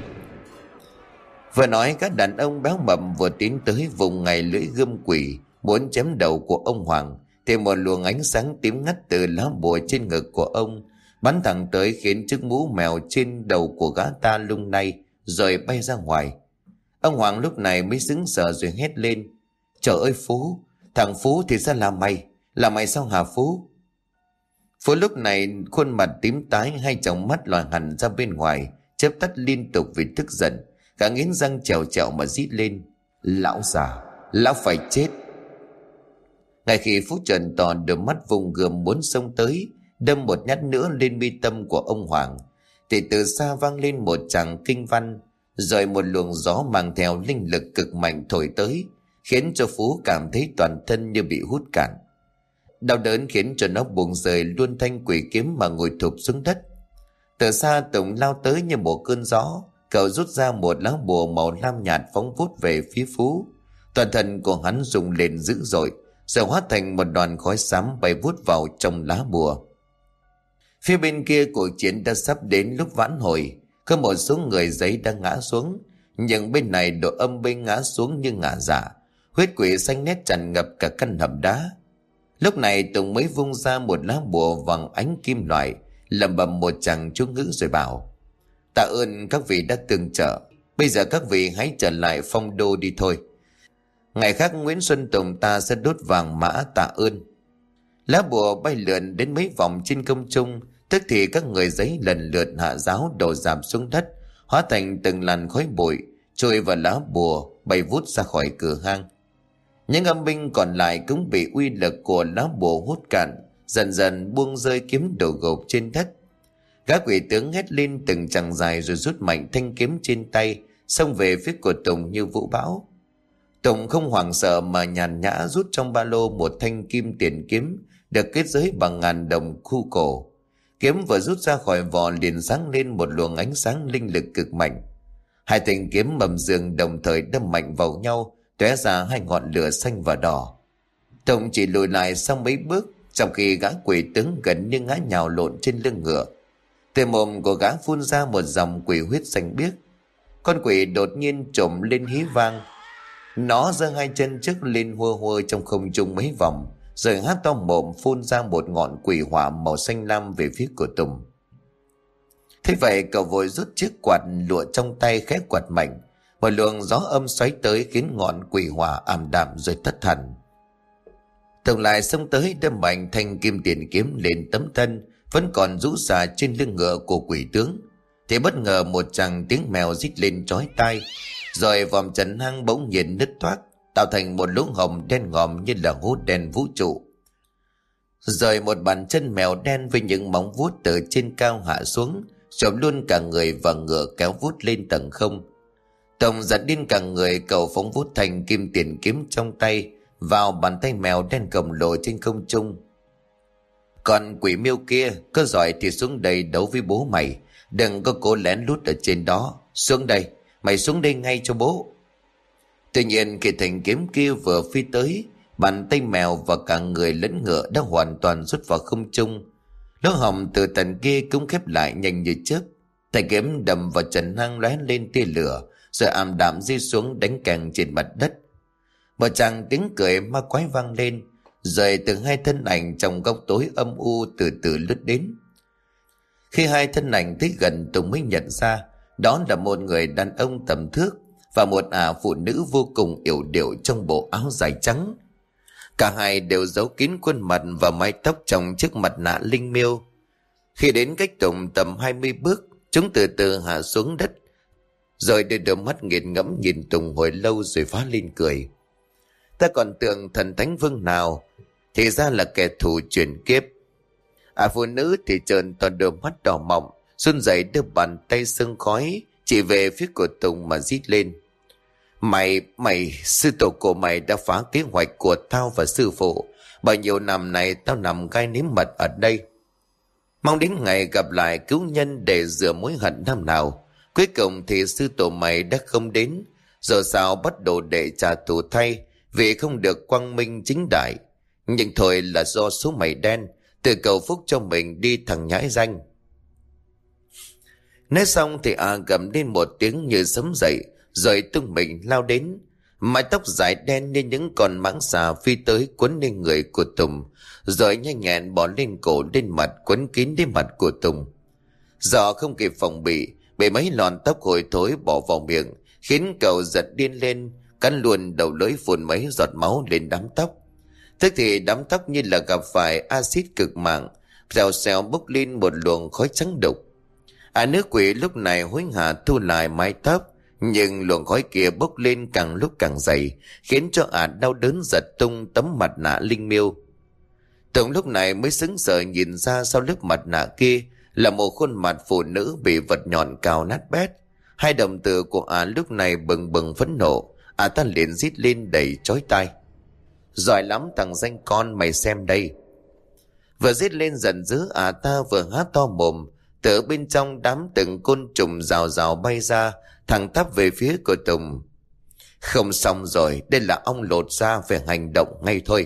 Vừa nói, các đàn ông béo mập vừa tiến tới vùng ngay lưỡi gươm quỷ muốn chém đầu của ông Hoàng, thì một luồng ánh sáng tím ngắt từ lá bùa trên ngực của ông bắn thẳng tới, khiến chiếc mũ mèo trên đầu của gã ta lung lay rồi bay ra ngoài. Ông Hoàng lúc này mới sững sờ rồi hét lên: "Trời ơi Phú, thằng Phú thì ra là mày, là mày sao hả Phú?" Phú lúc này khuôn mặt tím tái, hai tròng mắt lòi hẳn ra bên ngoài, chớp tắt liên tục vì tức giận. Gã nghiến răng trèo trèo mà rít lên: "Lão già, lão phải chết!" Ngay khi Phú trợn to đôi mắt vùng gươm muốn xông tới đâm một nhát nữa lên mi tâm của ông Hoàng, thì từ xa vang lên một tràng kinh văn, rồi một luồng gió mang theo linh lực cực mạnh thổi tới, khiến cho Phú cảm thấy toàn thân như bị hút cạn. Đau đớn khiến cho nó buông rời luôn thanh quỷ kiếm mà ngồi thụp xuống đất. Từ xa Tùng lao tới như một cơn gió, cậu rút ra một lá bùa màu lam nhạt phóng vút về phía Phú. Toàn thân của hắn rung lên dữ dội, rồi hóa thành một đoàn khói xám bay vút vào trong lá bùa. Phía bên kia cuộc chiến đã sắp đến lúc vãn hồi, có một số người giấy đang ngã xuống, nhưng bên này đội âm binh ngã xuống như ngả dạ, huyết quỷ xanh nét tràn ngập cả căn hầm đá. Lúc này Tùng mới vung ra một lá bùa vàng ánh kim loại, lẩm bẩm một tràng chú ngữ rồi bảo: "Tạ ơn các vị đã tương trợ, bây giờ các vị hãy trở lại phong đô đi thôi. Ngày khác Nguyễn Xuân Tùng ta sẽ đốt vàng mã tạ ơn." Lá bùa bay lượn đến mấy vòng trên không trung, tức thì các người giấy lần lượt hạ giáo đổ rạp xuống đất, hóa thành từng làn khói bụi trôi vào lá bùa, bay vút ra khỏi cửa hang. Những âm binh còn lại cũng bị uy lực của lá bùa hút cạn, dần dần buông rơi kiếm đổ gục trên đất. Gã quỷ tướng hét lên từng chằng dài rồi rút mạnh thanh kiếm trên tay, xông về phía của Tùng như vũ bão. Tùng không hoảng sợ mà nhàn nhã rút trong ba lô một thanh kim tiền kiếm được kết giới bằng ngàn đồng khu cổ. Kiếm vừa rút ra khỏi vỏ liền sáng lên một luồng ánh sáng linh lực cực mạnh. Hai thanh kiếm mầm giường đồng thời đâm mạnh vào nhau, tóe ra hai ngọn lửa xanh và đỏ. Tùng chỉ lùi lại sau mấy bước, trong khi gã quỷ tướng gần như ngã nhào lộn trên lưng ngựa. Từ mồm của gã phun ra một dòng quỷ huyết xanh biếc. Con quỷ đột nhiên trồm lên hí vang. Nó giơ hai chân trước lên hua hua trong không trung mấy vòng, rồi há to mồm phun ra một ngọn quỷ hỏa màu xanh lam về phía của Tùng. Thế vậy cậu vội rút chiếc quạt lụa trong tay khẽ quạt mạnh, một luồng gió âm xoáy tới khiến ngọn quỷ hỏa ảm đạm rồi tắt hẳn. Tùng lại xông tới đâm mạnh thanh kim tiền kiếm lên tấm thân vẫn còn rũ rà trên lưng ngựa của quỷ tướng, thì bất ngờ một tràng tiếng mèo rít lên chói tai, rồi vòm trần hang bỗng nhiên nứt toác, tạo thành một lỗ hổng đen ngòm như là hố đen vũ trụ. Rồi một bàn chân mèo đen với những móng vuốt từ trên cao hạ xuống, chộp luôn cả người và ngựa kéo vút lên tầng không. Tùng giật điên cả người, cậu phóng vút thành kim tiền kiếm trong tay vào bàn tay mèo đen khổng lồ trên không trung. Còn quỷ miêu kia, có giỏi thì xuống đây đấu với bố mày, đừng có cố lén lút ở trên đó. Xuống đây, mày xuống đây ngay cho bố. Tuy nhiên khi thanh kiếm kia vừa phi tới, bàn tay mèo và cả người lẫn ngựa đã hoàn toàn rút vào không trung. Lỗ hổng từ tầng kia cũng khép lại nhanh như chớp. Thanh kiếm đâm vào trần hang lóe lên tia lửa, rồi ảm đạm rơi xuống đánh càng trên mặt đất. Một tràng tiếng cười ma quái vang lên, rồi từ hai thân ảnh trong góc tối âm u từ từ lướt đến. Khi hai thân ảnh tới gần, Tùng mới nhận ra Đó là một người đàn ông tầm thước và một ả phụ nữ vô cùng yểu điệu trong bộ áo dài trắng. Cả hai đều giấu kín khuôn mặt và mái tóc trong chiếc mặt nạ linh miêu. Khi đến cách Tùng tầm hai mươi bước, chúng từ từ hạ xuống đất, rồi đưa đôi mắt nghiền ngẫm nhìn Tùng hồi lâu rồi phá lên cười. Ta còn tưởng thần thánh vương nào, thì ra là kẻ thù chuyển kiếp. À phụ nữ thì trợn to đôi mắt đỏ mọng, run rẩy đưa bàn tay sương khói chỉ về phía của Tùng mà rít lên. Mày, mày, sư tổ của mày đã phá kế hoạch của tao và sư phụ. Bao nhiêu năm nay tao nằm gai nếm mật ở đây, mong đến ngày gặp lại cứu nhân để rửa mối hận năm nào. Cuối cùng thì sư tổ mày đã không đến, giờ sao bắt đồ để trả thù thay vì không được quang minh chính đại. Nhưng thôi là do số mày đen, tự cầu phúc cho mình đi thằng nhãi danh. Nói xong thì à gầm lên một tiếng như sấm dậy, rồi tung mình lao đến. Mái tóc dài đen như những con mãng xà phi tới quấn lên người của Tùng, rồi nhanh nhẹn bỏ lên cổ lên mặt, quấn kín đến mặt của Tùng. Do không kịp phòng bị, bị mấy lọn tóc hôi thối bỏ vào miệng, khiến cậu giật điên lên, cắn luôn đầu lưỡi phun mấy giọt máu lên đám tóc. Tức thì đám tóc như là gặp phải axit cực mạng, rào xèo bốc lên một luồng khói trắng đục. À nữ quỷ lúc này hối hả thu lại mái tóc, nhưng luồng khói kia bốc lên càng lúc càng dày, khiến cho ả đau đớn giật tung tấm mặt nạ linh miêu. Tùng lúc này mới sững sờ nhìn ra sau lớp mặt nạ kia là một khuôn mặt phụ nữ bị vật nhọn cào nát bét. Hai đồng tử của ả lúc này bừng bừng phẫn nộ, ả ta liền rít lên đầy chói tai. Giỏi lắm thằng danh con, mày xem đây. Vừa rít lên giận dữ, ả ta vừa há to mồm, từ bên trong đám từng côn trùng rào rào bay ra, thẳng tắp về phía của Tùng. Không xong rồi, đây là ong lột da, phải hành động ngay thôi.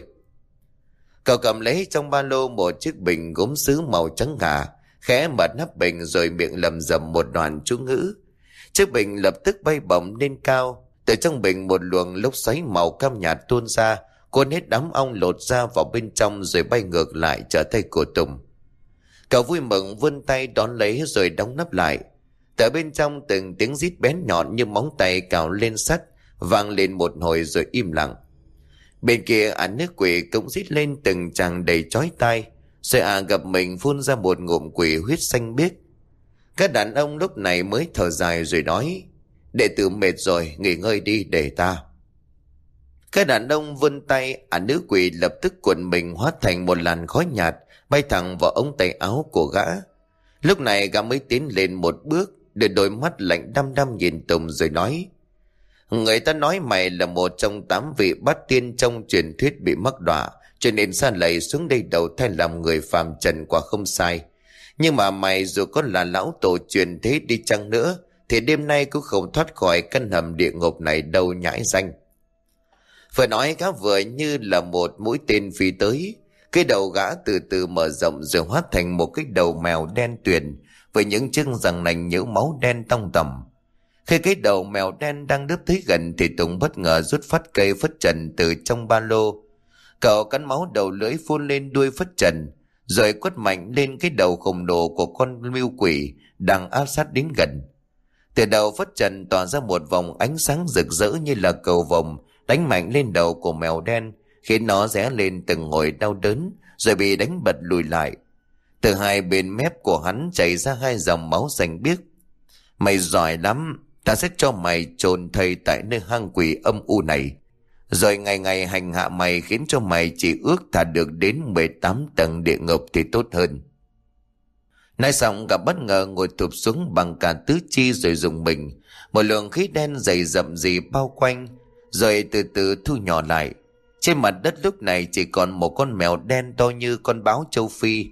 Cậu cầm lấy trong ba lô một chiếc bình gốm sứ màu trắng ngà, khẽ mở nắp bình rồi miệng lầm rầm một đoạn chú ngữ. Chiếc bình lập tức bay bổng lên cao, từ trong bình một luồng lốc xoáy màu cam nhạt tuôn ra, cuốn hết đám ong lột da vào bên trong rồi bay ngược lại trở tay của Tùng. Cậu vui mừng vươn tay đón lấy rồi đóng nắp lại. Từ bên trong từng tiếng rít bén nhọn như móng tay cào lên sắt vang lên một hồi rồi im lặng. Bên kia ả nước quỷ cũng rít lên từng tràng đầy chói tai, rồi ả gặp mình phun ra một ngụm quỷ huyết xanh biếc. Các đàn ông lúc này mới thở dài rồi nói: đệ tử mệt rồi, nghỉ ngơi đi để ta. Các đàn ông vươn tay, ả nữ quỷ lập tức cuộn mình hóa thành một làn khói nhạt bay thẳng vào ống tay áo của gã. Lúc này gã mới tiến lên một bước, để đôi mắt lạnh đăm đăm nhìn Tùng rồi nói: người ta nói mày là một trong tám vị bát tiên trong truyền thuyết bị mắc đọa, cho nên sa lầy xuống đây đầu thai làm người phàm trần quả không sai. Nhưng mà mày dù có là lão tổ truyền thế đi chăng nữa, thì đêm nay cũng không thoát khỏi căn hầm địa ngục này đâu nhãi danh. Vừa nói gã vừa như là một mũi tên phi tới. Cái đầu gã từ từ mở rộng rồi hóa thành một cái đầu mèo đen tuyền, với những chiếc răng nanh nhễu máu đen tông tầm. Khi cái đầu mèo đen đang đớp tới gần thì Tùng bất ngờ rút phát cây phất trần từ trong ba lô. Cậu cắn máu đầu lưỡi phun lên đuôi phất trần, rồi quất mạnh lên cái đầu khổng lồ của con mưu quỷ đang áp sát đến gần. Từ đầu phất trần tỏa ra một vòng ánh sáng rực rỡ như là cầu vồng, đánh mạnh lên đầu của mèo đen, khiến nó rẽ lên từng hồi đau đớn, rồi bị đánh bật lùi lại. Từ hai bên mép của hắn chảy ra hai dòng máu xanh biếc. Mày giỏi lắm, ta sẽ cho mày chôn thây tại nơi hang quỷ âm u này, rồi ngày ngày hành hạ mày, khiến cho mày chỉ ước thà được đến mười tám tầng địa ngục thì tốt hơn. Nói xong gặp bất ngờ ngồi thụp xuống bằng cả tứ chi rồi dùng mình. Một lượng khí đen dày rậm rì bao quanh, rồi từ từ thu nhỏ lại. Trên mặt đất lúc này chỉ còn một con mèo đen to như con báo châu Phi.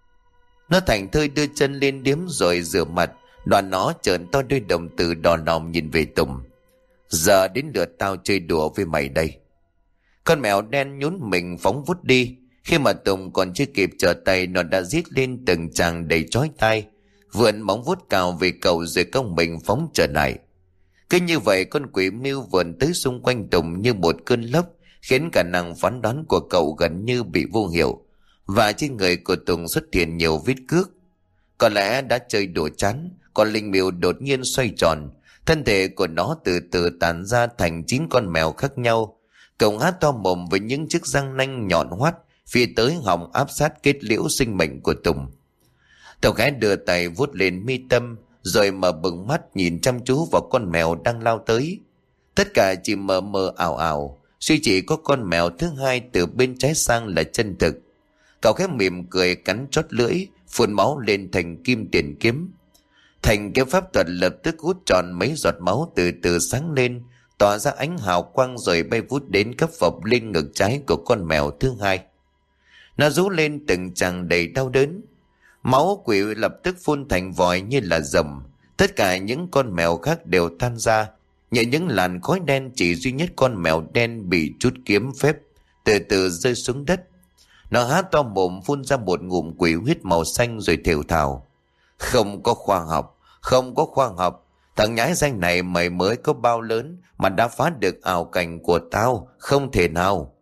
Nó thành thơi đưa chân lên điếm rồi rửa mặt, đoàn nó trợn to đôi đồng tử đỏ lòng nhìn về Tùng. Giờ đến lượt tao chơi đùa với mày đây. Con mèo đen nhún mình phóng vút đi. Khi mà Tùng còn chưa kịp trở tay, nó đã rít lên từng tràng đầy chói tai, vươn móng vuốt cào về cậu rồi cong mình phóng trở lại. Cứ như vậy con quỷ mưu vườn tới xung quanh Tùng như một cơn lốc, khiến khả năng phán đoán của cậu gần như bị vô hiệu, và trên người của Tùng xuất hiện nhiều vết cước. Có lẽ đã chơi đùa chán, con linh miêu đột nhiên xoay tròn. Thân thể của nó từ từ tàn ra thành chín con mèo khác nhau. Cậu há to mồm với những chiếc răng nanh nhọn hoắt phía tới họng áp sát kết liễu sinh mệnh của Tùng. Tàu gái đưa tay vuốt lên mi tâm, rồi mở bừng mắt nhìn chăm chú vào con mèo đang lao tới. Tất cả chỉ mờ mờ ảo ảo, suy chỉ có con mèo thứ hai từ bên trái sang là chân thực. Cậu khẽ mỉm cười cắn chót lưỡi, phun máu lên thành kim tiền kiếm. Thành kiếm pháp thuật lập tức hút tròn mấy giọt máu từ từ sáng lên, tỏa ra ánh hào quang rồi bay vút đến cấp phập lên ngực trái của con mèo thứ hai. Nó rú lên từng tràng đầy đau đớn. Máu quỷ lập tức phun thành vòi như là rồng. Tất cả những con mèo khác đều tan ra, nhẹ những làn khói đen, chỉ duy nhất con mèo đen bị chút kiếm phép từ từ rơi xuống đất. Nó há to mồm phun ra một ngụm quỷ huyết màu xanh rồi thều thào: "Không có khoa học, không có khoa học. Thằng nhãi danh này mày mới có bao lớn mà đã phá được ảo cảnh của tao, không thể nào."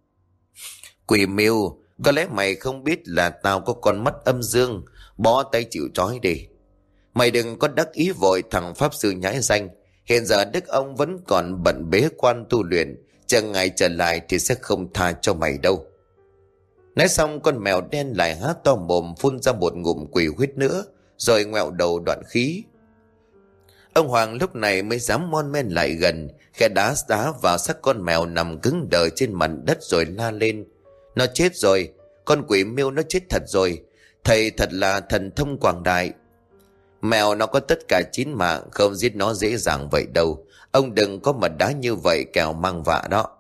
"Quỷ miêu, có lẽ mày không biết là tao có con mắt âm dương, bó tay chịu trói đi. Mày đừng có đắc ý vội thằng pháp sư nhãi danh. Hiện giờ đức ông vẫn còn bận bế quan tu luyện, chờ ngày trở lại thì sẽ không tha cho mày đâu." Nói xong, con mèo đen lại há to mồm phun ra một ngụm quỷ huyết nữa, rồi ngoẹo đầu đoạn khí. Ông Hoàng lúc này mới dám mon men lại gần, khẽ đá đá vào xác con mèo nằm cứng đờ trên mặt đất rồi la lên: "Nó chết rồi, con quỷ miêu nó chết thật rồi. Thầy thật là thần thông quảng đại. Mèo nó có tất cả chín mạng, không giết nó dễ dàng vậy đâu. Ông đừng có mà đá như vậy kẻo mang vạ đó."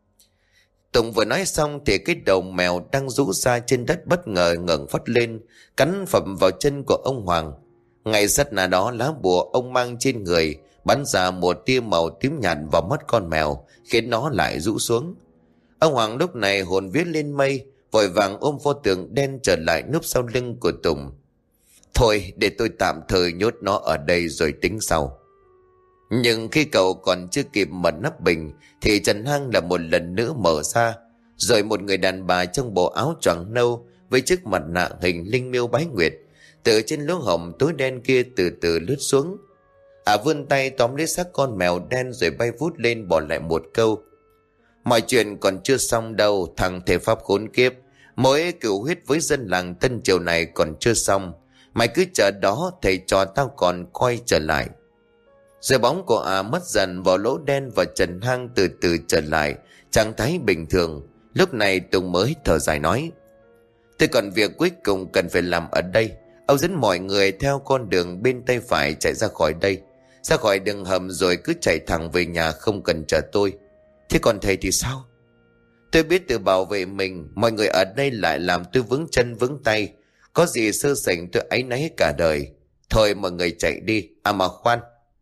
Tùng vừa nói xong thì cái đầu mèo đang rũ ra trên đất bất ngờ ngẩng phát lên, cắn phập vào chân của ông Hoàng. Ngay sát na đó, lá bùa ông mang trên người bắn ra một tia màu tím nhạt vào mắt con mèo, khiến nó lại rũ xuống. Ông Hoàng lúc này hồn vía lên mây, vội vàng ôm pho tượng đen trở lại núp sau lưng của Tùng. "Thôi, để tôi tạm thời nhốt nó ở đây rồi tính sau." Nhưng khi cậu còn chưa kịp mở nắp bình thì trần hang là một lần nữa mở ra, rồi một người đàn bà trong bộ áo choàng nâu với chiếc mặt nạ hình linh miêu bái nguyệt từ trên lỗ hổng tối đen kia từ từ lướt xuống. À vươn tay tóm lấy xác con mèo đen rồi bay vút lên, bỏ lại một câu: "Mọi chuyện còn chưa xong đâu, thằng thể pháp khốn kiếp. Mỗi cửu huyết với dân làng Tân Triều này còn chưa xong. Mày cứ chờ đó, thầy trò tao còn quay trở lại." Rồi bóng của à mất dần vào lỗ đen và trần hang từ từ trở lại trạng thái bình thường. Lúc này Tùng mới thở dài nói: "Tôi còn việc cuối cùng cần phải làm ở đây. Ông dẫn mọi người theo con đường bên tay phải chạy ra khỏi đây, ra khỏi đường hầm rồi cứ chạy thẳng về nhà, không cần chờ tôi. Thế còn thầy thì sao?" "Tôi biết tự bảo vệ mình, mọi người ở đây lại làm tôi vướng chân vướng tay. Có gì sơ sẩy tôi áy náy cả đời. Thôi mọi người chạy đi. À mà khoan."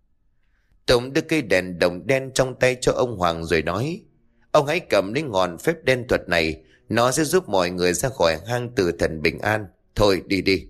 Tùng đưa cây đèn đồng đen trong tay cho ông Hoàng rồi nói: "Ông hãy cầm lấy ngọn phép đen thuật này, nó sẽ giúp mọi người ra khỏi hang tử thần bình an. Thôi đi đi."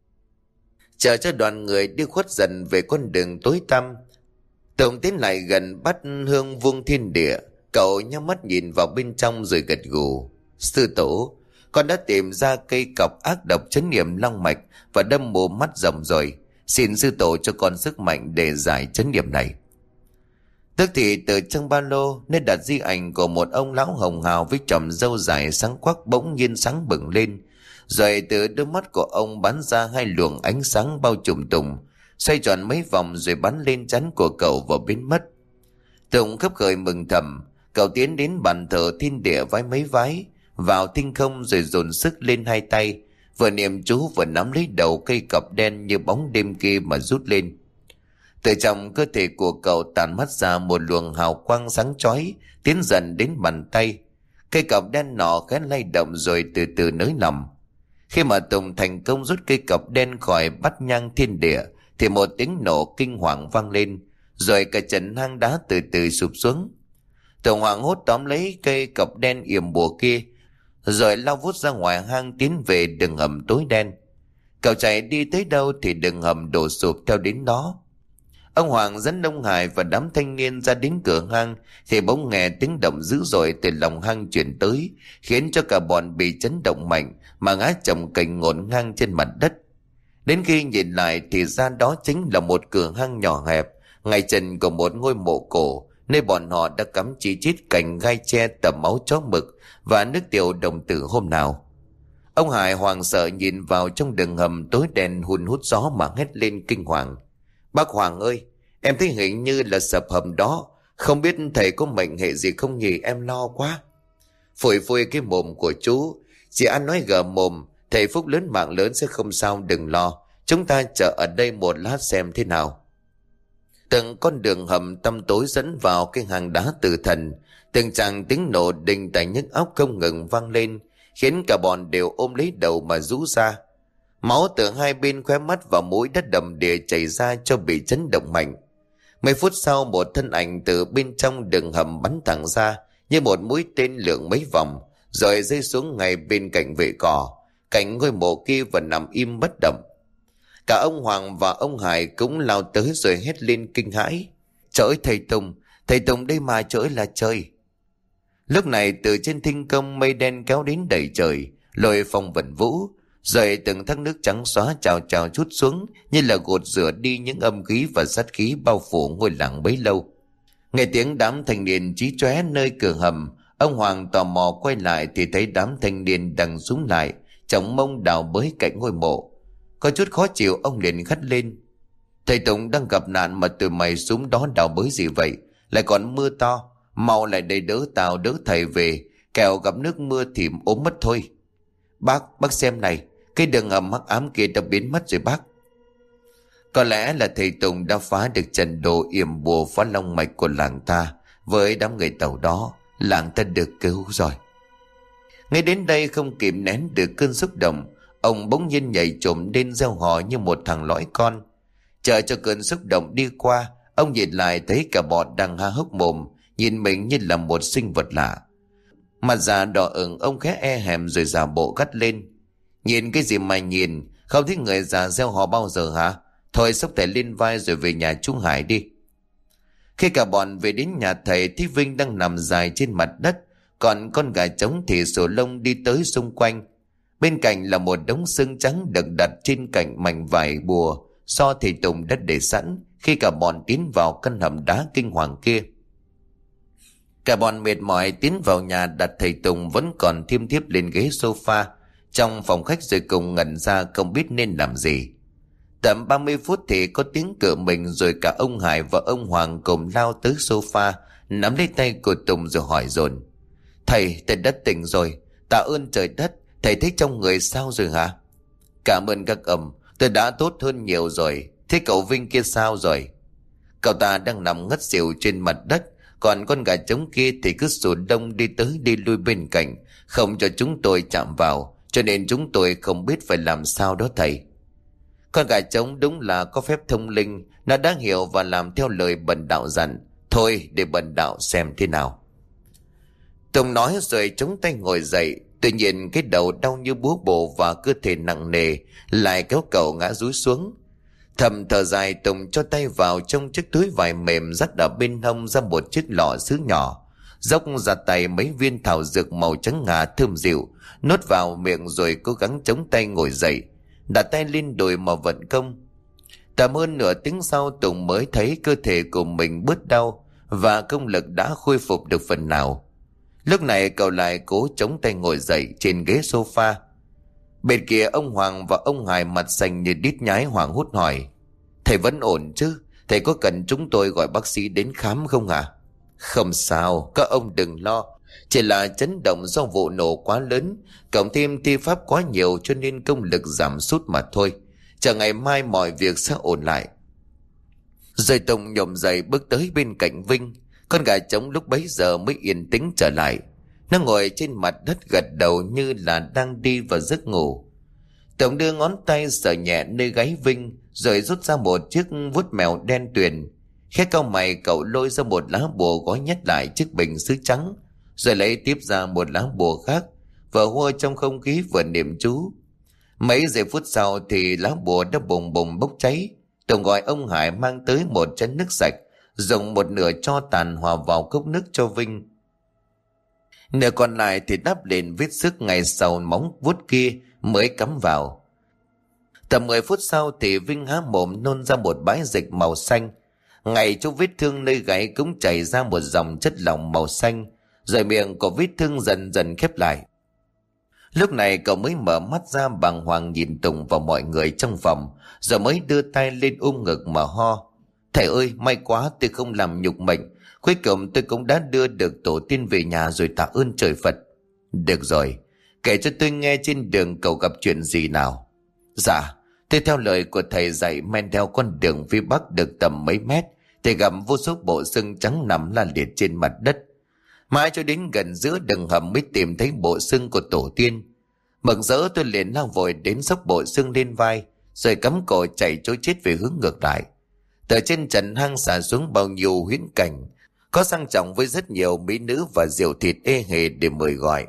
Chờ cho đoàn người đi khuất dần về con đường tối tăm, Tùng tiến lại gần bát hương vuông thiên địa. Cậu nhắm mắt nhìn vào bên trong rồi gật gù: "Sư tổ, con đã tìm ra cây cọc ác độc trấn niệm long mạch và đâm mù mắt rồng rồi. Xin sư tổ cho con sức mạnh để giải trấn niệm này." Tức thì từ trong ba lô, nơi đặt di ảnh của một ông lão hồng hào với chòm râu dài sáng quắc bỗng nhiên sáng bừng lên, rồi từ đôi mắt của ông bắn ra hai luồng ánh sáng bao trùm Tùng, xoay tròn mấy vòng rồi bắn lên trán của cậu và biến mất. Tùng khấp khởi mừng thầm. Cậu tiến đến bàn thờ thiên địa vái mấy vái vào tinh không rồi dồn sức lên hai tay, vừa niệm chú vừa nắm lấy đầu cây cọc đen như bóng đêm kia mà rút lên. Từ trong cơ thể của cậu tàn mắt ra một luồng hào quang sáng chói, tiến dần đến bàn tay. Cây cọc đen nọ khẽ lay động rồi từ từ nới lỏng. Khi mà Tùng thành công rút cây cọc đen khỏi bát nhang thiên địa thì một tiếng nổ kinh hoàng vang lên, rồi cả trần hang đá từ từ sụp xuống. Tùng hoảng hốt tóm lấy cây cọc đen yểm bùa kia rồi lao vút ra ngoài hang, tiến về đường hầm tối đen. Cậu chạy đi tới đâu thì đường hầm đổ sụp theo đến đó. Ông Hoàng dẫn ông Hải và đám thanh niên ra đến cửa hang thì bỗng nghe tiếng động dữ dội từ lòng hang truyền tới, khiến cho cả bọn bị chấn động mạnh mà ngã chồng cành ngổn ngang trên mặt đất. Đến khi nhìn lại thì ra đó chính là một cửa hang nhỏ hẹp, ngay chân của một ngôi mộ cổ, nơi bọn họ đã cắm chi chít cành gai tre tẩm máu chó mực và nước tiểu đồng tử hôm nào. Ông Hải hoảng sợ nhìn vào trong đường hầm tối đen hun hút gió mà hét lên kinh hoàng. Bác Hoàng ơi, em thấy hình như là sập hầm đó, không biết thầy có mệnh hệ gì không nhỉ, em lo quá. Phủi phủi cái mồm của chú, chị ăn nói gờ mồm, thầy phúc lớn mạng lớn sẽ không sao, đừng lo, chúng ta chờ ở đây một lát xem thế nào. Từng con đường hầm tăm tối dẫn vào cái hang đá tử thần, từng tràng tiếng nổ đinh tai nhức óc không ngừng vang lên, khiến cả bọn đều ôm lấy đầu mà rú ra. Máu từ hai bên khóe mắt và mũi đất đầm đìa chảy ra cho bị chấn động mạnh. Mấy phút sau, một thân ảnh từ bên trong đường hầm bắn thẳng ra như một mũi tên lượn mấy vòng, rồi rơi xuống ngay bên cạnh vệ cỏ, cạnh ngôi mộ kia và nằm im bất động. Cả ông Hoàng và ông Hải cũng lao tới rồi hét lên kinh hãi. Trời ơi thầy Tùng, thầy Tùng đây mà, trời ơi là trời. Lúc này từ trên thinh công mây đen kéo đến đầy trời, lôi phong vần vũ, rồi từng thác nước trắng xóa trào trào chút xuống như là gột rửa đi những âm khí và sát khí bao phủ ngôi làng bấy lâu. Nghe tiếng đám thanh niên chí chóe nơi cửa hầm, ông Hoàng tò mò quay lại thì thấy đám thanh niên đang súng lại, chồng mông đào bới cạnh ngôi mộ. Có chút khó chịu, ông liền gắt lên. Thầy Tùng đang gặp nạn mà tụi mày súng đó đào bới gì vậy? Lại còn mưa to, mau lại đây đỡ tao đỡ thầy về, kẻo gặp nước mưa thì ốm mất thôi. Bác, bác xem này, cái đường hầm hắc ám kia đã biến mất rồi bác. Có lẽ là thầy Tùng đã phá được trận đồ yểm bùa phá long mạch của làng ta. Với đám người Tàu đó, làng ta được cứu rồi. Ngay đến đây không kịp nén được cơn xúc động, ông bỗng nhiên nhảy trồm lên reo hò như một thằng lõi con. Chờ cho cơn xúc động đi qua, ông nhìn lại thấy cả bọn đang há hốc mồm, nhìn mình như là một sinh vật lạ. Mặt già đỏ ửng, ông khẽ e hèm rồi giả bộ gắt lên. Nhìn cái gì mà nhìn, không thấy người già reo hò bao giờ hả? Thôi xốc thầy lên vai rồi về nhà chú Hải đi. Khi cả bọn về đến nhà thầy thì Vinh đang nằm dài trên mặt đất, còn con gà trống thì sổ lông đi tới xung quanh. Bên cạnh là một đống xương trắng được đặt trên cạnh mảnh vải bùa do thầy Tùng đã để sẵn khi cả bọn tiến vào căn hầm đá kinh hoàng kia. Cả bọn mệt mỏi tiến vào nhà đặt thầy Tùng vẫn còn thiêm thiếp lên ghế sofa trong phòng khách rồi cùng ngẩn ra không biết nên làm gì. Tầm ba mươi phút thì có tiếng cửa mình rồi cả ông Hải và ông Hoàng cùng lao tới sofa, nắm lấy tay của Tùng rồi hỏi dồn. Thầy, thầy đã tỉnh rồi, tạ ơn trời đất, thầy thấy trong người sao rồi hả? Cảm ơn các ông, tôi đã tốt hơn nhiều rồi. Thế cậu Vinh kia sao rồi? Cậu ta đang nằm ngất xỉu trên mặt đất, còn con gà trống kia thì cứ sổ đông đi tới đi lui bên cạnh, không cho chúng tôi chạm vào, cho nên chúng tôi không biết phải làm sao đó thầy. Con gà trống đúng là có phép thông linh, nó đã hiểu và làm theo lời bần đạo dặn. Thôi để bần đạo xem thế nào. Tùng nói rồi chống tay ngồi dậy. Tuy nhiên cái đầu đau như búa bổ và cơ thể nặng nề lại kéo cậu ngã rúi xuống. Thầm thở dài, Tùng cho tay vào trong chiếc túi vải mềm dắt ở bên hông ra một chiếc lọ sứ nhỏ, dốc ra tay mấy viên thảo dược màu trắng ngà thơm dịu, nuốt vào miệng rồi cố gắng chống tay ngồi dậy, đặt tay lên đùi mà vận công. Tầm hơn nửa tiếng sau, Tùng mới thấy cơ thể của mình bớt đau và công lực đã khôi phục được phần nào. Lúc này cậu lại cố chống tay ngồi dậy trên ghế sofa. Bên kia ông Hoàng và ông Hải mặt xanh như đít nhái hoảng hốt hỏi. Thầy vẫn ổn chứ? Thầy có cần chúng tôi gọi bác sĩ đến khám không ạ? À? Không sao, các ông đừng lo. Chỉ là chấn động do vụ nổ quá lớn, cộng thêm thi pháp quá nhiều cho nên công lực giảm sút mà thôi. Chờ ngày mai mọi việc sẽ ổn lại. Rồi Tùng nhổm dậy bước tới bên cạnh Vinh. Con gà trống lúc bấy giờ mới yên tĩnh trở lại. Nó ngồi trên mặt đất gật đầu như là đang đi vào giấc ngủ. Tùng đưa ngón tay sờ nhẹ nơi gáy Vinh, rồi rút ra một chiếc vuốt mèo đen tuyền. Khẽ cau mày, cậu lôi ra một lá bùa gói nhét lại chiếc bình sứ trắng, rồi lấy tiếp ra một lá bùa khác, vừa hua trong không khí vừa niệm chú. Mấy giây phút sau thì lá bùa đã bùng bùng bốc cháy. Tùng gọi ông Hải mang tới một chén nước sạch, dùng một nửa cho tàn hòa vào cốc nước cho Vinh. Nửa còn lại thì đắp lên vết xước ngày sau móng vuốt kia mới cắm vào. Tầm mười phút sau thì Vinh há mồm nôn ra một bãi dịch màu xanh. Ngay chỗ vết thương nơi gáy cũng chảy ra một dòng chất lỏng màu xanh, rồi miệng của vết thương dần dần khép lại. Lúc này cậu mới mở mắt ra bàng hoàng nhìn Tùng vào mọi người trong phòng, rồi mới đưa tay lên ôm ngực mà ho. Thầy ơi, may quá tôi không làm nhục mệnh. Cuối cùng tôi cũng đã đưa được tổ tiên về nhà rồi, tạ ơn trời Phật. Được rồi, kể cho tôi nghe trên đường cậu gặp chuyện gì nào. Dạ, tôi theo lời của thầy dạy men theo con đường phía bắc được tầm mấy mét, thì gặp vô số bộ xương trắng nằm la liệt trên mặt đất. Mãi cho đến gần giữa đường hầm mới tìm thấy bộ xương của tổ tiên. Mừng rỡ tôi liền lao vội đến xốc bộ xương lên vai, rồi cắm cổ chạy trối chết về hướng ngược lại. Từ trên trần hang xả xuống bao nhiêu huyễn cảnh, có sang trọng với rất nhiều mỹ nữ và rượu thịt ê hề để mời gọi.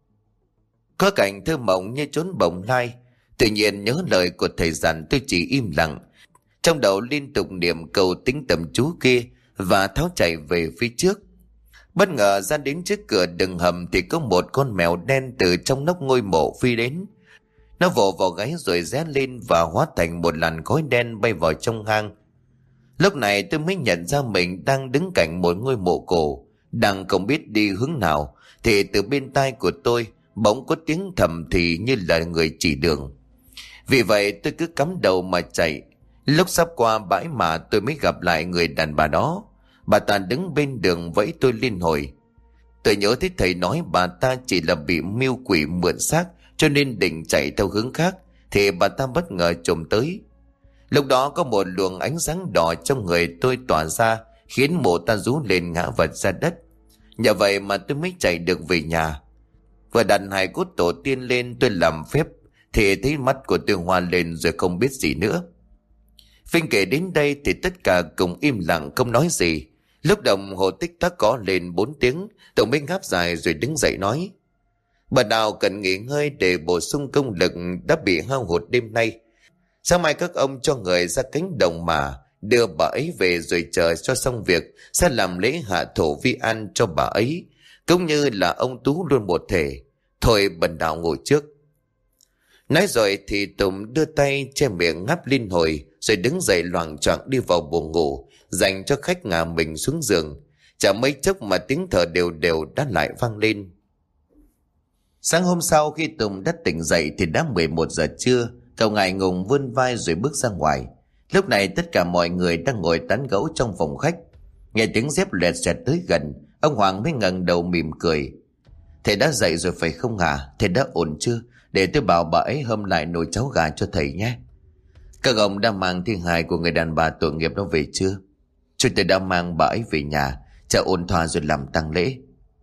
Có cảnh thơ mộng như chốn bồng lai. Tự nhiên nhớ lời của thầy dặn, tôi chỉ im lặng, trong đầu liên tục niệm câu tính tầm chú kia và tháo chạy về phía trước. Bất ngờ ra đến trước cửa đường hầm thì có một con mèo đen từ trong nóc ngôi mộ phi đến. Nó vồ vào gáy rồi ré lên và hóa thành một làn khói đen bay vào trong hang. Lúc này tôi mới nhận ra mình đang đứng cạnh một ngôi mộ cổ, đang không biết đi hướng nào, thì từ bên tai của tôi bỗng có tiếng thầm thì như là người chỉ đường. Vì vậy tôi cứ cắm đầu mà chạy. Lúc sắp qua bãi mà tôi mới gặp lại người đàn bà đó. Bà ta đứng bên đường vẫy tôi liên hồi. Tôi nhớ thấy thầy nói bà ta chỉ là bị mưu quỷ mượn xác, cho nên định chạy theo hướng khác, thì bà ta bất ngờ trồm tới. Lúc đó có một luồng ánh sáng đỏ trong người tôi tỏa ra, khiến mộ ta rú lên ngã vật ra đất. Nhờ vậy mà tôi mới chạy được về nhà. Vừa đặt hài cốt tổ tiên lên tôi làm phép, thì thấy mắt của tôi hoa lên rồi không biết gì nữa. Vinh kể đến đây thì tất cả cùng im lặng không nói gì. Lúc đồng hồ tích tắc có lên bốn tiếng, Tùng mới ngáp dài rồi đứng dậy nói: Bà nào cần nghỉ ngơi để bổ sung công lực đã bị hao hụt đêm nay. Sáng mai các ông cho người ra cánh đồng mà đưa bà ấy về, rồi chờ cho xong việc sẽ làm lễ hạ thổ vi an cho bà ấy, cũng như là ông Tú luôn một thể. Thôi bần đạo ngồi trước. Nói rồi thì Tùng đưa tay che miệng ngáp liên hồi, rồi đứng dậy loạng choạng đi vào buồng ngủ dành cho khách ngả mình xuống giường. Chả mấy chốc mà tiếng thở đều đều đã lại vang lên. Sáng hôm sau khi Tùng đã tỉnh dậy thì đã mười một giờ trưa. Cậu ngại ngùng vươn vai rồi bước ra ngoài. Lúc này tất cả mọi người đang ngồi tán gẫu trong phòng khách. Nghe tiếng dép lẹt xẹt tới gần, ông Hoàng mới ngẩng đầu mỉm cười. Thầy đã dậy rồi phải không hả? Thầy đã ổn chưa? Để tôi bảo bà ấy hâm lại nồi cháo gà cho thầy nhé. Các ông đã mang thi hài của người đàn bà tội nghiệp đó về chưa? Chúng tôi đã mang bà ấy về nhà, chờ ôn thỏa rồi làm tang lễ.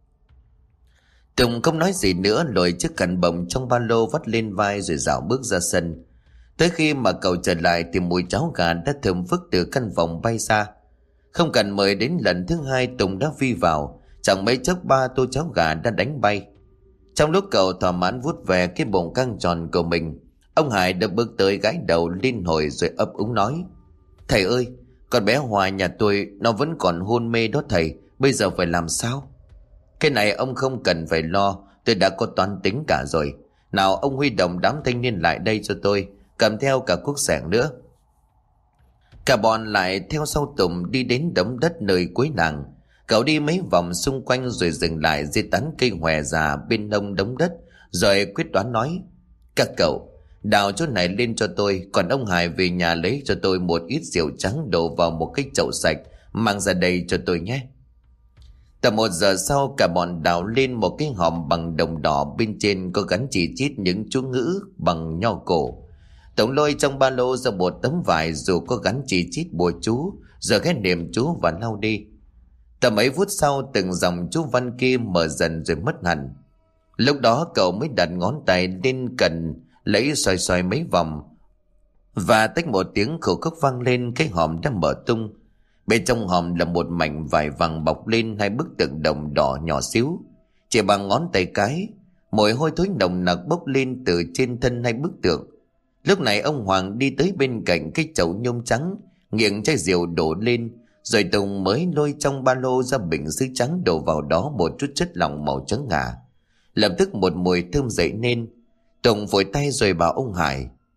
Tùng không nói gì nữa, lôi chiếc khăn bồng trong ba lô vắt lên vai rồi dạo bước ra sân. Tới khi mà cậu trở lại thì mùi cháo gà đã thơm phức từ căn phòng bay ra. Không cần mời đến lần thứ hai, Tùng đã phi vào. Chẳng mấy chốc ba tô cháo gà đã đánh bay. Trong lúc cậu thỏa mãn vuốt về cái bụng căng tròn của mình, ông Hải đã bước tới gãi đầu liên hồi rồi ấp úng nói: Thầy ơi, con bé Hòa nhà tôi nó vẫn còn hôn mê đó thầy, bây giờ phải làm sao? Cái này ông không cần phải lo, tôi đã có toán tính cả rồi. Nào ông huy động đám thanh niên lại đây cho tôi, cầm theo cả cuốc xẻng nữa. Cả bọn lại theo sau Tùng đi đến đống đất nơi cuối làng. Cậu đi mấy vòng xung quanh rồi dừng lại dưới tán cây hòe già bên đông đống đất, rồi quyết đoán nói: Các cậu đào chỗ này lên cho tôi, còn ông Hải về nhà lấy cho tôi một ít rượu trắng đổ vào một cái chậu sạch, mang ra đây cho tôi nhé. Tầm một giờ sau, cả bọn đào lên một cái hòm bằng đồng đỏ, bên trên có gắn chỉ chít những chú ngữ bằng nho cổ. Tống lôi trong ba lô ra một tấm vải dù có gắn chỉ chít bùa chú, rồi ghé niệm chú và lau đi. Tầm mấy phút sau, từng dòng chú văn kia mở dần rồi mất hẳn. Lúc đó cậu mới đặt ngón tay lên cần lấy xoay xoay mấy vòng, và tách một tiếng khổ khóc vang lên. Cái hòm đã mở tung. Bên trong hòm là một mảnh vải vàng bọc lên hai bức tượng đồng đỏ nhỏ xíu. Chỉ bằng ngón tay cái, mùi hôi thối nồng nặc bốc lên từ trên thân hai bức tượng. Lúc này ông Hoàng đi tới bên cạnh cái chậu nhôm trắng, nghiêng chai rượu đổ lên, rồi Tùng mới lôi trong ba lô ra bình sứ trắng đổ vào đó một chút chất lỏng màu trắng ngà. Lập tức một mùi thơm dậy nên. Tùng phủi tay rồi bảo ông Hải: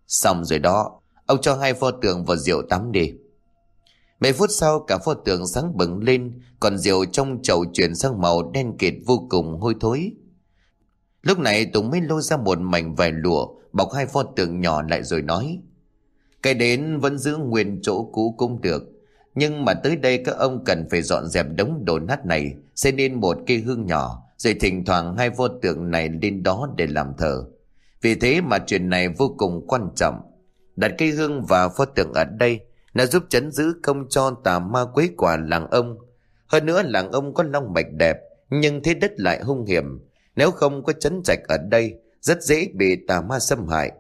Xong rồi đó, ông cho hai pho tượng vào rượu tắm đi. Mấy phút sau cả pho tượng sáng bừng lên, còn rượu trong chậu chuyển sang màu đen kịt vô cùng hôi thối. Lúc này Tùng mới lôi ra một mảnh vải lụa bọc hai pho tượng nhỏ lại rồi nói: cái đến vẫn giữ nguyên chỗ cũ cũng được, nhưng mà tới đây các ông cần phải dọn dẹp đống đổ nát này, xây nên một cây hương nhỏ, rồi thỉnh thoảng hai pho tượng này lên đó để làm thờ. Vì thế mà chuyện này vô cùng quan trọng. Đặt cây hương và pho tượng ở đây là giúp trấn giữ không cho tà ma quấy quả làng ông. Hơn nữa làng ông có long mạch đẹp, nhưng thế đất lại hung hiểm. Nếu không có trấn trạch ở đây, rất dễ bị tà ma xâm hại.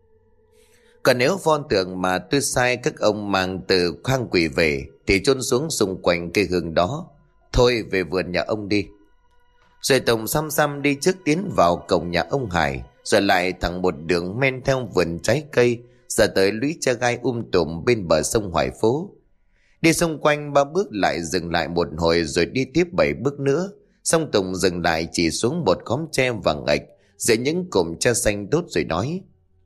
Còn nếu pho tượng mà tôi sai các ông mang từ khoang quỷ về thì chôn xuống xung quanh cây hương đó. Thôi về vườn nhà ông đi. Rồi Tùng xăm xăm đi trước tiến vào cổng nhà ông Hải, rồi lại thẳng một đường men theo vườn trái cây, giờ tới lũy tre gai um tùm bên bờ sông Hoài Phố. Đi xung quanh ba bước lại dừng lại một hồi, rồi đi tiếp bảy bước nữa. Xong Tùng dừng lại chỉ xuống một khóm tre vàng ạch giữa những cụm tre xanh tốt rồi nói: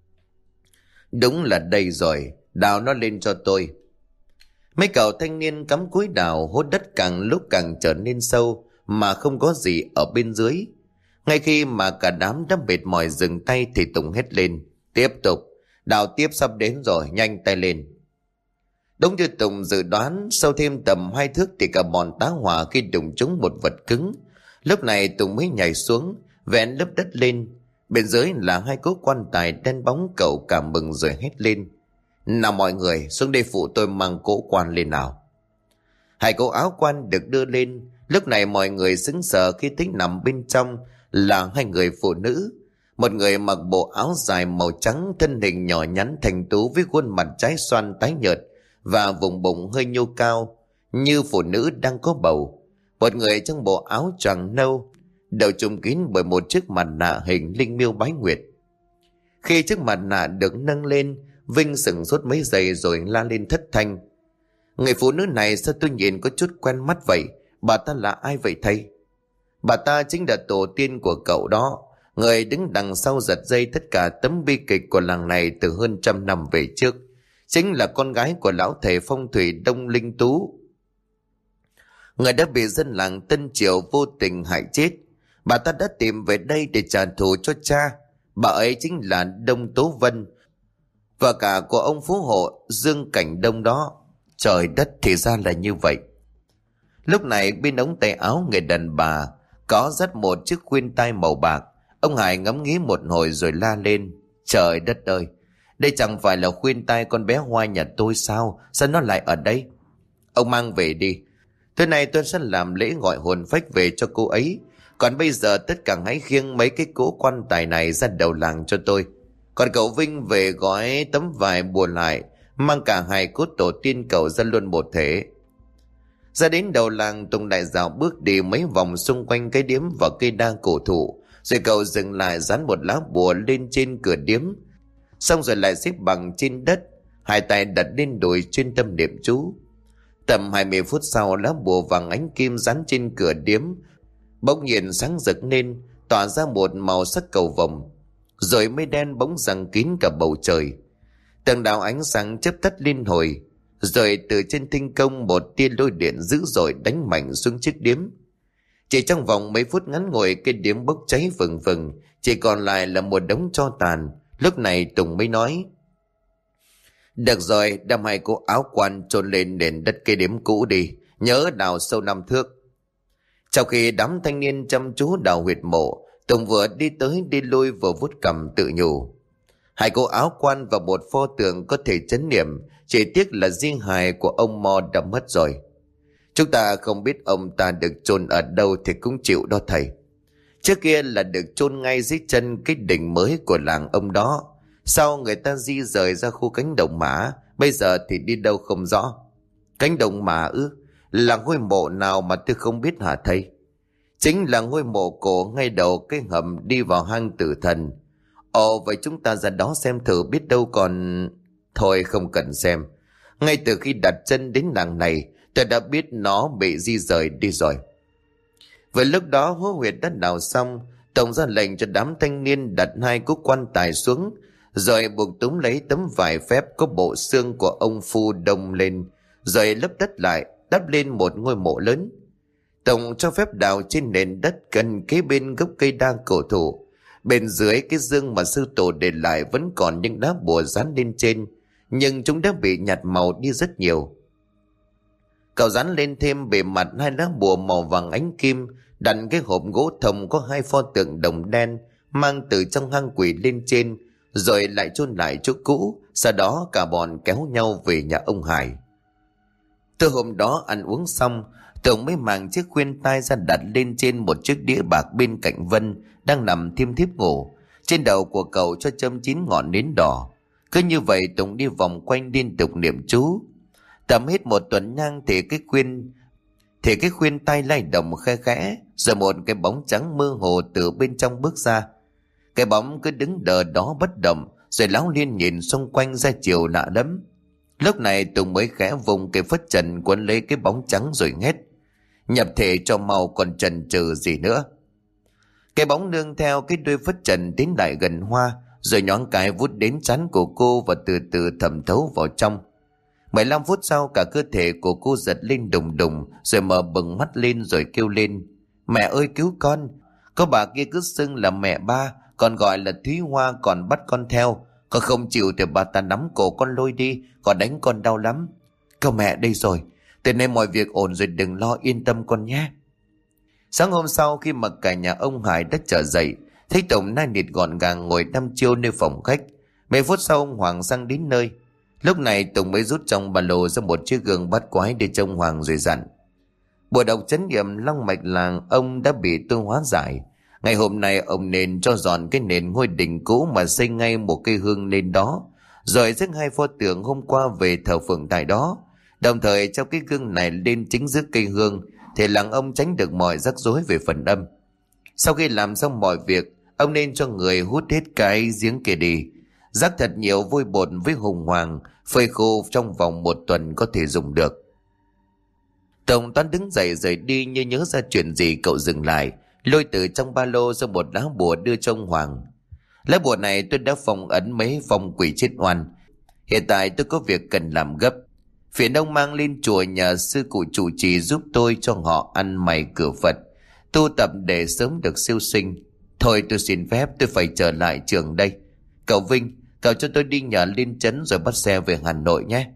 đúng là đây rồi, đào nó lên cho tôi. Mấy cậu thanh niên cắm cúi đào, hốt đất càng lúc càng trở nên sâu mà không có gì ở bên dưới. Ngay khi mà cả đám đã mệt mỏi dừng tay thì Tùng hét lên: tiếp tục, đào tiếp, sắp đến rồi, nhanh tay lên. Đúng như Tùng dự đoán, sau thêm tầm hai thước thì cả bọn tá hỏa khi đụng trúng một vật cứng. Lúc này Tùng mới nhảy xuống, vén lớp đất lên. Bên dưới là hai cỗ quan tài đen bóng. Cậu cảm mừng rồi hét lên: nào mọi người, xuống đây phụ tôi mang cỗ quan lên nào. Hai cỗ áo quan được đưa lên. Lúc này mọi người sững sờ khi thấy nằm bên trong là hai người phụ nữ. Một người mặc bộ áo dài màu trắng, thân hình nhỏ nhắn thanh tú với khuôn mặt trái xoan tái nhợt và vùng bụng hơi nhô cao như phụ nữ đang có bầu. Một người trong bộ áo choàng nâu, đầu trùm kín bởi một chiếc mặt nạ hình linh miêu bái nguyệt. Khi chiếc mặt nạ được nâng lên, Vinh sửng sốt mấy giây rồi la lên thất thanh: người phụ nữ này sao tôi nhìn có chút quen mắt vậy? Bà ta là ai vậy thầy? Bà ta chính là tổ tiên của cậu đó, người đứng đằng sau giật dây tất cả tấm bi kịch của làng này từ hơn trăm năm về trước. Chính là con gái của lão thầy phong thủy Đông Linh Tú, người đã bị dân làng Tân Triều vô tình hại chết. Bà ta đã tìm về đây để trả thù cho cha. Bà ấy chính là Đông Tố Vân, và cả của ông phú hộ Dương Cảnh Đông đó. Trời đất, thì ra là như vậy. Lúc này bên ống tay áo người đàn bà có dắt một chiếc khuyên tai màu bạc. Ông Hải ngẫm nghĩ một hồi rồi la lên: trời đất ơi, đây chẳng phải là khuyên tai con bé Hoa nhà tôi sao? Sao nó lại ở đây? Ông mang về đi, tối nay tôi sẽ làm lễ gọi hồn phách về cho cô ấy. Còn bây giờ tất cả hãy khiêng mấy cái cỗ quan tài này ra đầu làng cho tôi. Còn cậu Vinh về gói tấm vải bùa lại, mang cả hai cốt tổ tiên cậu ra luôn một thể. Ra đến đầu làng, Tùng đại dạo bước đi mấy vòng xung quanh cái điếm và cây đa cổ thụ, rồi cậu dừng lại dán một lá bùa lên trên cửa điếm, xong rồi lại xếp bằng trên đất, hai tay đặt lên đùi chuyên tâm niệm chú. Tầm hai mươi phút sau, lá bùa vàng ánh kim dán trên cửa điếm bỗng nhiên sáng rực lên, tỏa ra một màu sắc cầu vồng, rồi mây đen bỗng giăng kín cả bầu trời. Từng đạo ánh sáng chớp tắt liên hồi, rồi từ trên thinh công một tia lôi điện dữ dội đánh mạnh xuống chiếc điếm. Chỉ trong vòng mấy phút ngắn ngủi, cái điếm bốc cháy vừng vừng, chỉ còn lại là một đống tro tàn. Lúc này Tùng mới nói: được rồi, đem hai cô áo quan chôn lên nền đất cây điếm cũ đi, nhớ đào sâu năm thước. Trong khi đám thanh niên chăm chú đào huyệt mộ, Tùng vừa đi tới đi lui vừa vuốt cằm tự nhủ: hai cô áo quan và một pho tượng có thể trấn niệm, chỉ tiếc là riêng hài của ông Mo đã mất rồi. Chúng ta không biết ông ta được chôn ở đâu thì cũng chịu đó thầy. Trước kia là được chôn ngay dưới chân cái đỉnh mới của làng ông đó, sau người ta di rời ra khu cánh đồng mã, bây giờ thì đi đâu không rõ. Cánh đồng mã ư? Là ngôi mộ nào mà tôi không biết hả thầy? Chính là ngôi mộ cổ ngay đầu cái hầm đi vào hang tử thần. Ồ, vậy chúng ta ra đó xem thử, biết đâu còn... Thôi không cần xem. Ngay từ khi đặt chân đến làng này, tôi đã biết nó bị di rời đi rồi. Với lúc đó hố huyệt đã đào xong, Tổng ra lệnh cho đám thanh niên đặt hai cúc quan tài xuống, rồi buộc túm lấy tấm vải phép có bộ xương của ông Phu đông lên, rồi lấp đất lại, đắp lên một ngôi mộ lớn. Tùng cho phép đào trên nền đất gần kế bên gốc cây đa cổ thụ. Bên dưới cái dương mà sư tổ để lại vẫn còn những lá bùa dán lên trên, nhưng chúng đã bị nhạt màu đi rất nhiều. Cậu dán lên thêm bề mặt hai lá bùa màu vàng ánh kim, đặt cái hộp gỗ thông có hai pho tượng đồng đen mang từ trong hang quỷ lên trên, rồi lại chôn lại chỗ cũ. Sau đó cả bọn kéo nhau về nhà ông Hải. Từ hôm đó ăn uống xong, Tùng mới mang chiếc khuyên tai ra đặt lên trên một chiếc đĩa bạc bên cạnh Vân đang nằm thiêm thiếp ngủ. Trên đầu của cậu cho châm chín ngọn nến đỏ. Cứ như vậy Tùng đi vòng quanh liên tục niệm chú. Tầm hết một tuần nhang thì cái khuyên thì cái khuyên tai lay động khe khẽ, rồi một cái bóng trắng mơ hồ từ bên trong bước ra. Cái bóng cứ đứng đờ đó bất động, rồi láo liên nhìn xung quanh ra chiều lạ lắm. Lúc này Tùng mới khẽ vùng cái phất trần quấn lấy cái bóng trắng rồi hét: nhập thể cho mau, còn chần chừ gì nữa. Cái bóng nương theo cái đuôi phất trần tiến lại gần Hoa, rồi nhoáng cái vút đến trán của cô và từ từ thẩm thấu vào trong. mười lăm phút sau cả cơ thể của cô giật lên đùng đùng, rồi mở bừng mắt lên rồi kêu lên: mẹ ơi cứu con! Có bà kia cứ xưng là mẹ ba, còn gọi là Thúy Hoa, còn bắt con theo. Con không chịu thì bà ta nắm cổ con lôi đi, còn đánh con đau lắm. Câu mẹ đây rồi, từ nay mọi việc ổn rồi, đừng lo, yên tâm con nhé. Sáng hôm sau khi mà cả nhà ông Hải đã trở dậy, thấy Tùng nai nịt gọn gàng ngồi đăm chiêu nơi phòng khách. Mấy phút sau ông Hoàng sang đến nơi. Lúc này Tùng mới rút trong ba lô ra một chiếc gương bát quái để trông Hoàng rồi dặn: bùa độc chấn niệm long mạch làng ông đã bị tôi hóa giải. Ngày hôm nay ông nên cho dọn cái nền ngôi đình cũ mà xây ngay một cây hương lên đó, rồi rước hai pho tượng hôm qua về thờ phượng tại đó, đồng thời treo cái gương này lên chính giữa cây hương, thì làng ông tránh được mọi rắc rối về phần âm. Sau khi làm xong mọi việc, ông nên cho người hút hết cái giếng kia đi, rắc thật nhiều vôi bột với hùng hoàng, phơi khô trong vòng một tuần có thể dùng được. Tùng toán đứng dậy rời đi, như nhớ ra chuyện gì cậu dừng lại, lôi từ trong ba lô ra một lá bùa đưa cho ông Hoàng. Lá bùa này tôi đã phong ấn mấy phong quỷ chết oan. Hiện tại tôi có việc cần làm gấp, phiền ông mang lên chùa nhờ sư cụ trụ trì giúp tôi, cho họ ăn mày cửa Phật, tu tập để sớm được siêu sinh. Thôi tôi xin phép, tôi phải trở lại trường đây. Cậu Vinh, cậu cho tôi đi nhờ lên trấn rồi bắt xe về Hà Nội nhé.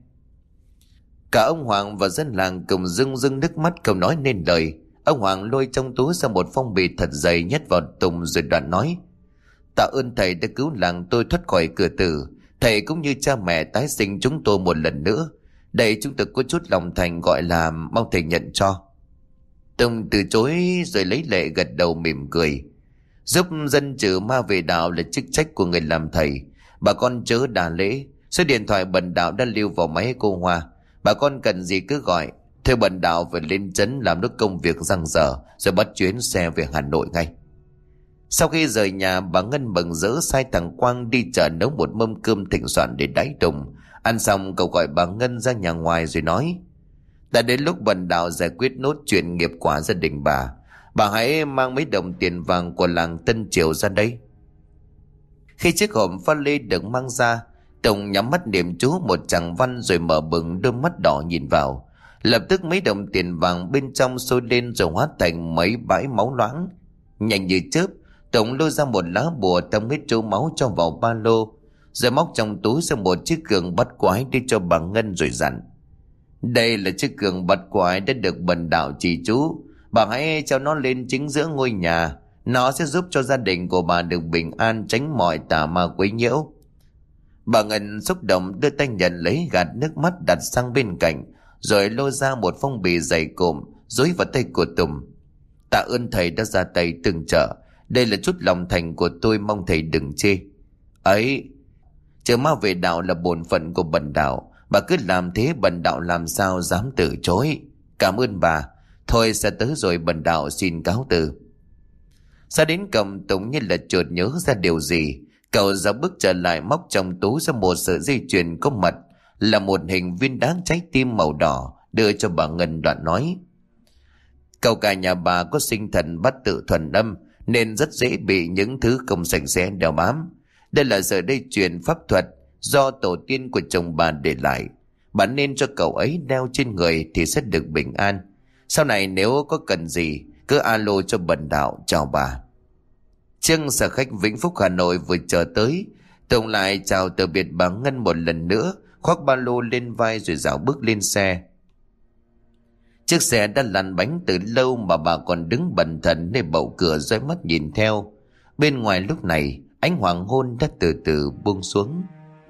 Cả ông Hoàng và dân làng cùng rưng rưng nước mắt không nói nên lời. Ông Hoàng lôi trong túi ra một phong bì thật dày nhét vào Tùng rồi đoạn nói: tạ ơn thầy đã cứu làng tôi thoát khỏi cửa tử. Thầy cũng như cha mẹ tái sinh chúng tôi một lần nữa. Đây chúng tôi có chút lòng thành, gọi là mong thầy nhận cho. Tùng từ chối rồi lấy lệ gật đầu mỉm cười. Giúp dân trừ ma về đạo là chức trách của người làm thầy. Bà con chớ đà lễ. Số điện thoại Bần Đạo đã lưu vào máy cô Hoa. Bà con cần gì cứ gọi. Theo Bần Đạo phải lên trấn làm nốt công việc giăng dở, rồi bắt chuyến xe về Hà Nội ngay. Sau khi rời nhà, bà Ngân mừng rỡ sai thằng Quang đi chợ nấu một mâm cơm thịnh soạn để đãi Tùng. Ăn xong cậu gọi bà Ngân ra nhà ngoài rồi nói: đã đến lúc Bần Đạo giải quyết nốt chuyện nghiệp quả gia đình bà. Bà hãy mang mấy đồng tiền vàng của làng Tân Triều ra đây. Khi chiếc hộp pha lê được mang ra, Tùng nhắm mắt niệm chú một tràng văn rồi mở bừng đôi mắt đỏ nhìn vào. Lập tức mấy đồng tiền vàng bên trong sôi lên rồi hóa thành mấy bãi máu loãng. Nhanh như chớp, Tùng lôi ra một lá bùa tông hết trâu máu cho vào ba lô, rồi móc trong túi ra một chiếc gương bắt quái đi cho bà Ngân rồi dặn: đây là chiếc gương bắt quái đã được Bần Đạo chỉ chú. Bà hãy treo nó lên chính giữa ngôi nhà. Nó sẽ giúp cho gia đình của bà được bình an, tránh mọi tà ma quấy nhiễu. Bà Ngân xúc động đưa tay nhận lấy, gạt nước mắt đặt sang bên cạnh, rồi lôi ra một phong bì dày cộm dối vào tay của Tùng. Tạ ơn thầy đã ra tay tương trợ. Đây là chút lòng thành của tôi, mong thầy đừng chê. Ấy, trừ ma về đạo là bổn phận của Bần Đạo. Bà cứ làm thế, Bần Đạo làm sao dám từ chối. Cảm ơn bà. Thôi sẽ tới rồi, Bần Đạo xin cáo từ. Ra đến cổng, Tùng như là chợt nhớ ra điều gì. Cậu ra bước trở lại, móc trong túi ra một sợi dây chuyền có mật, là một hình viên đá trái tim màu đỏ, đưa cho bà Ngân đoạn nói: cậu cả nhà bà có sinh thần bắt tự thuần âm, nên rất dễ bị những thứ không sạch sẽ đeo bám. Đây là sợi dây chuyền pháp thuật do tổ tiên của chồng bà để lại. Bà nên cho cậu ấy đeo trên người thì sẽ được bình an. Sau này nếu có cần gì cứ alo cho bần đạo. Chào bà. Chiếc xe khách Vĩnh Phúc Hà Nội vừa chờ tới. Tùng lại chào từ biệt bà Ngân một lần nữa, khoác ba lô lên vai rồi dạo bước lên xe. Chiếc xe đã lăn bánh từ lâu mà bà còn đứng bần thần nơi bậu cửa dõi mắt nhìn theo. Bên ngoài lúc này ánh hoàng hôn đã từ từ buông xuống.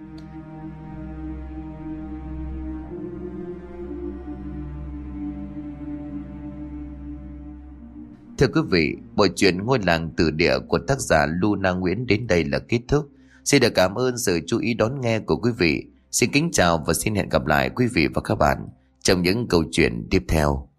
Thưa quý vị, bộ truyện Ngôi làng tử địa của tác giả Luna Nguyễn đến đây là kết thúc. Xin được cảm ơn sự chú ý đón nghe của quý vị. Xin kính chào và xin hẹn gặp lại quý vị và các bạn trong những câu chuyện tiếp theo.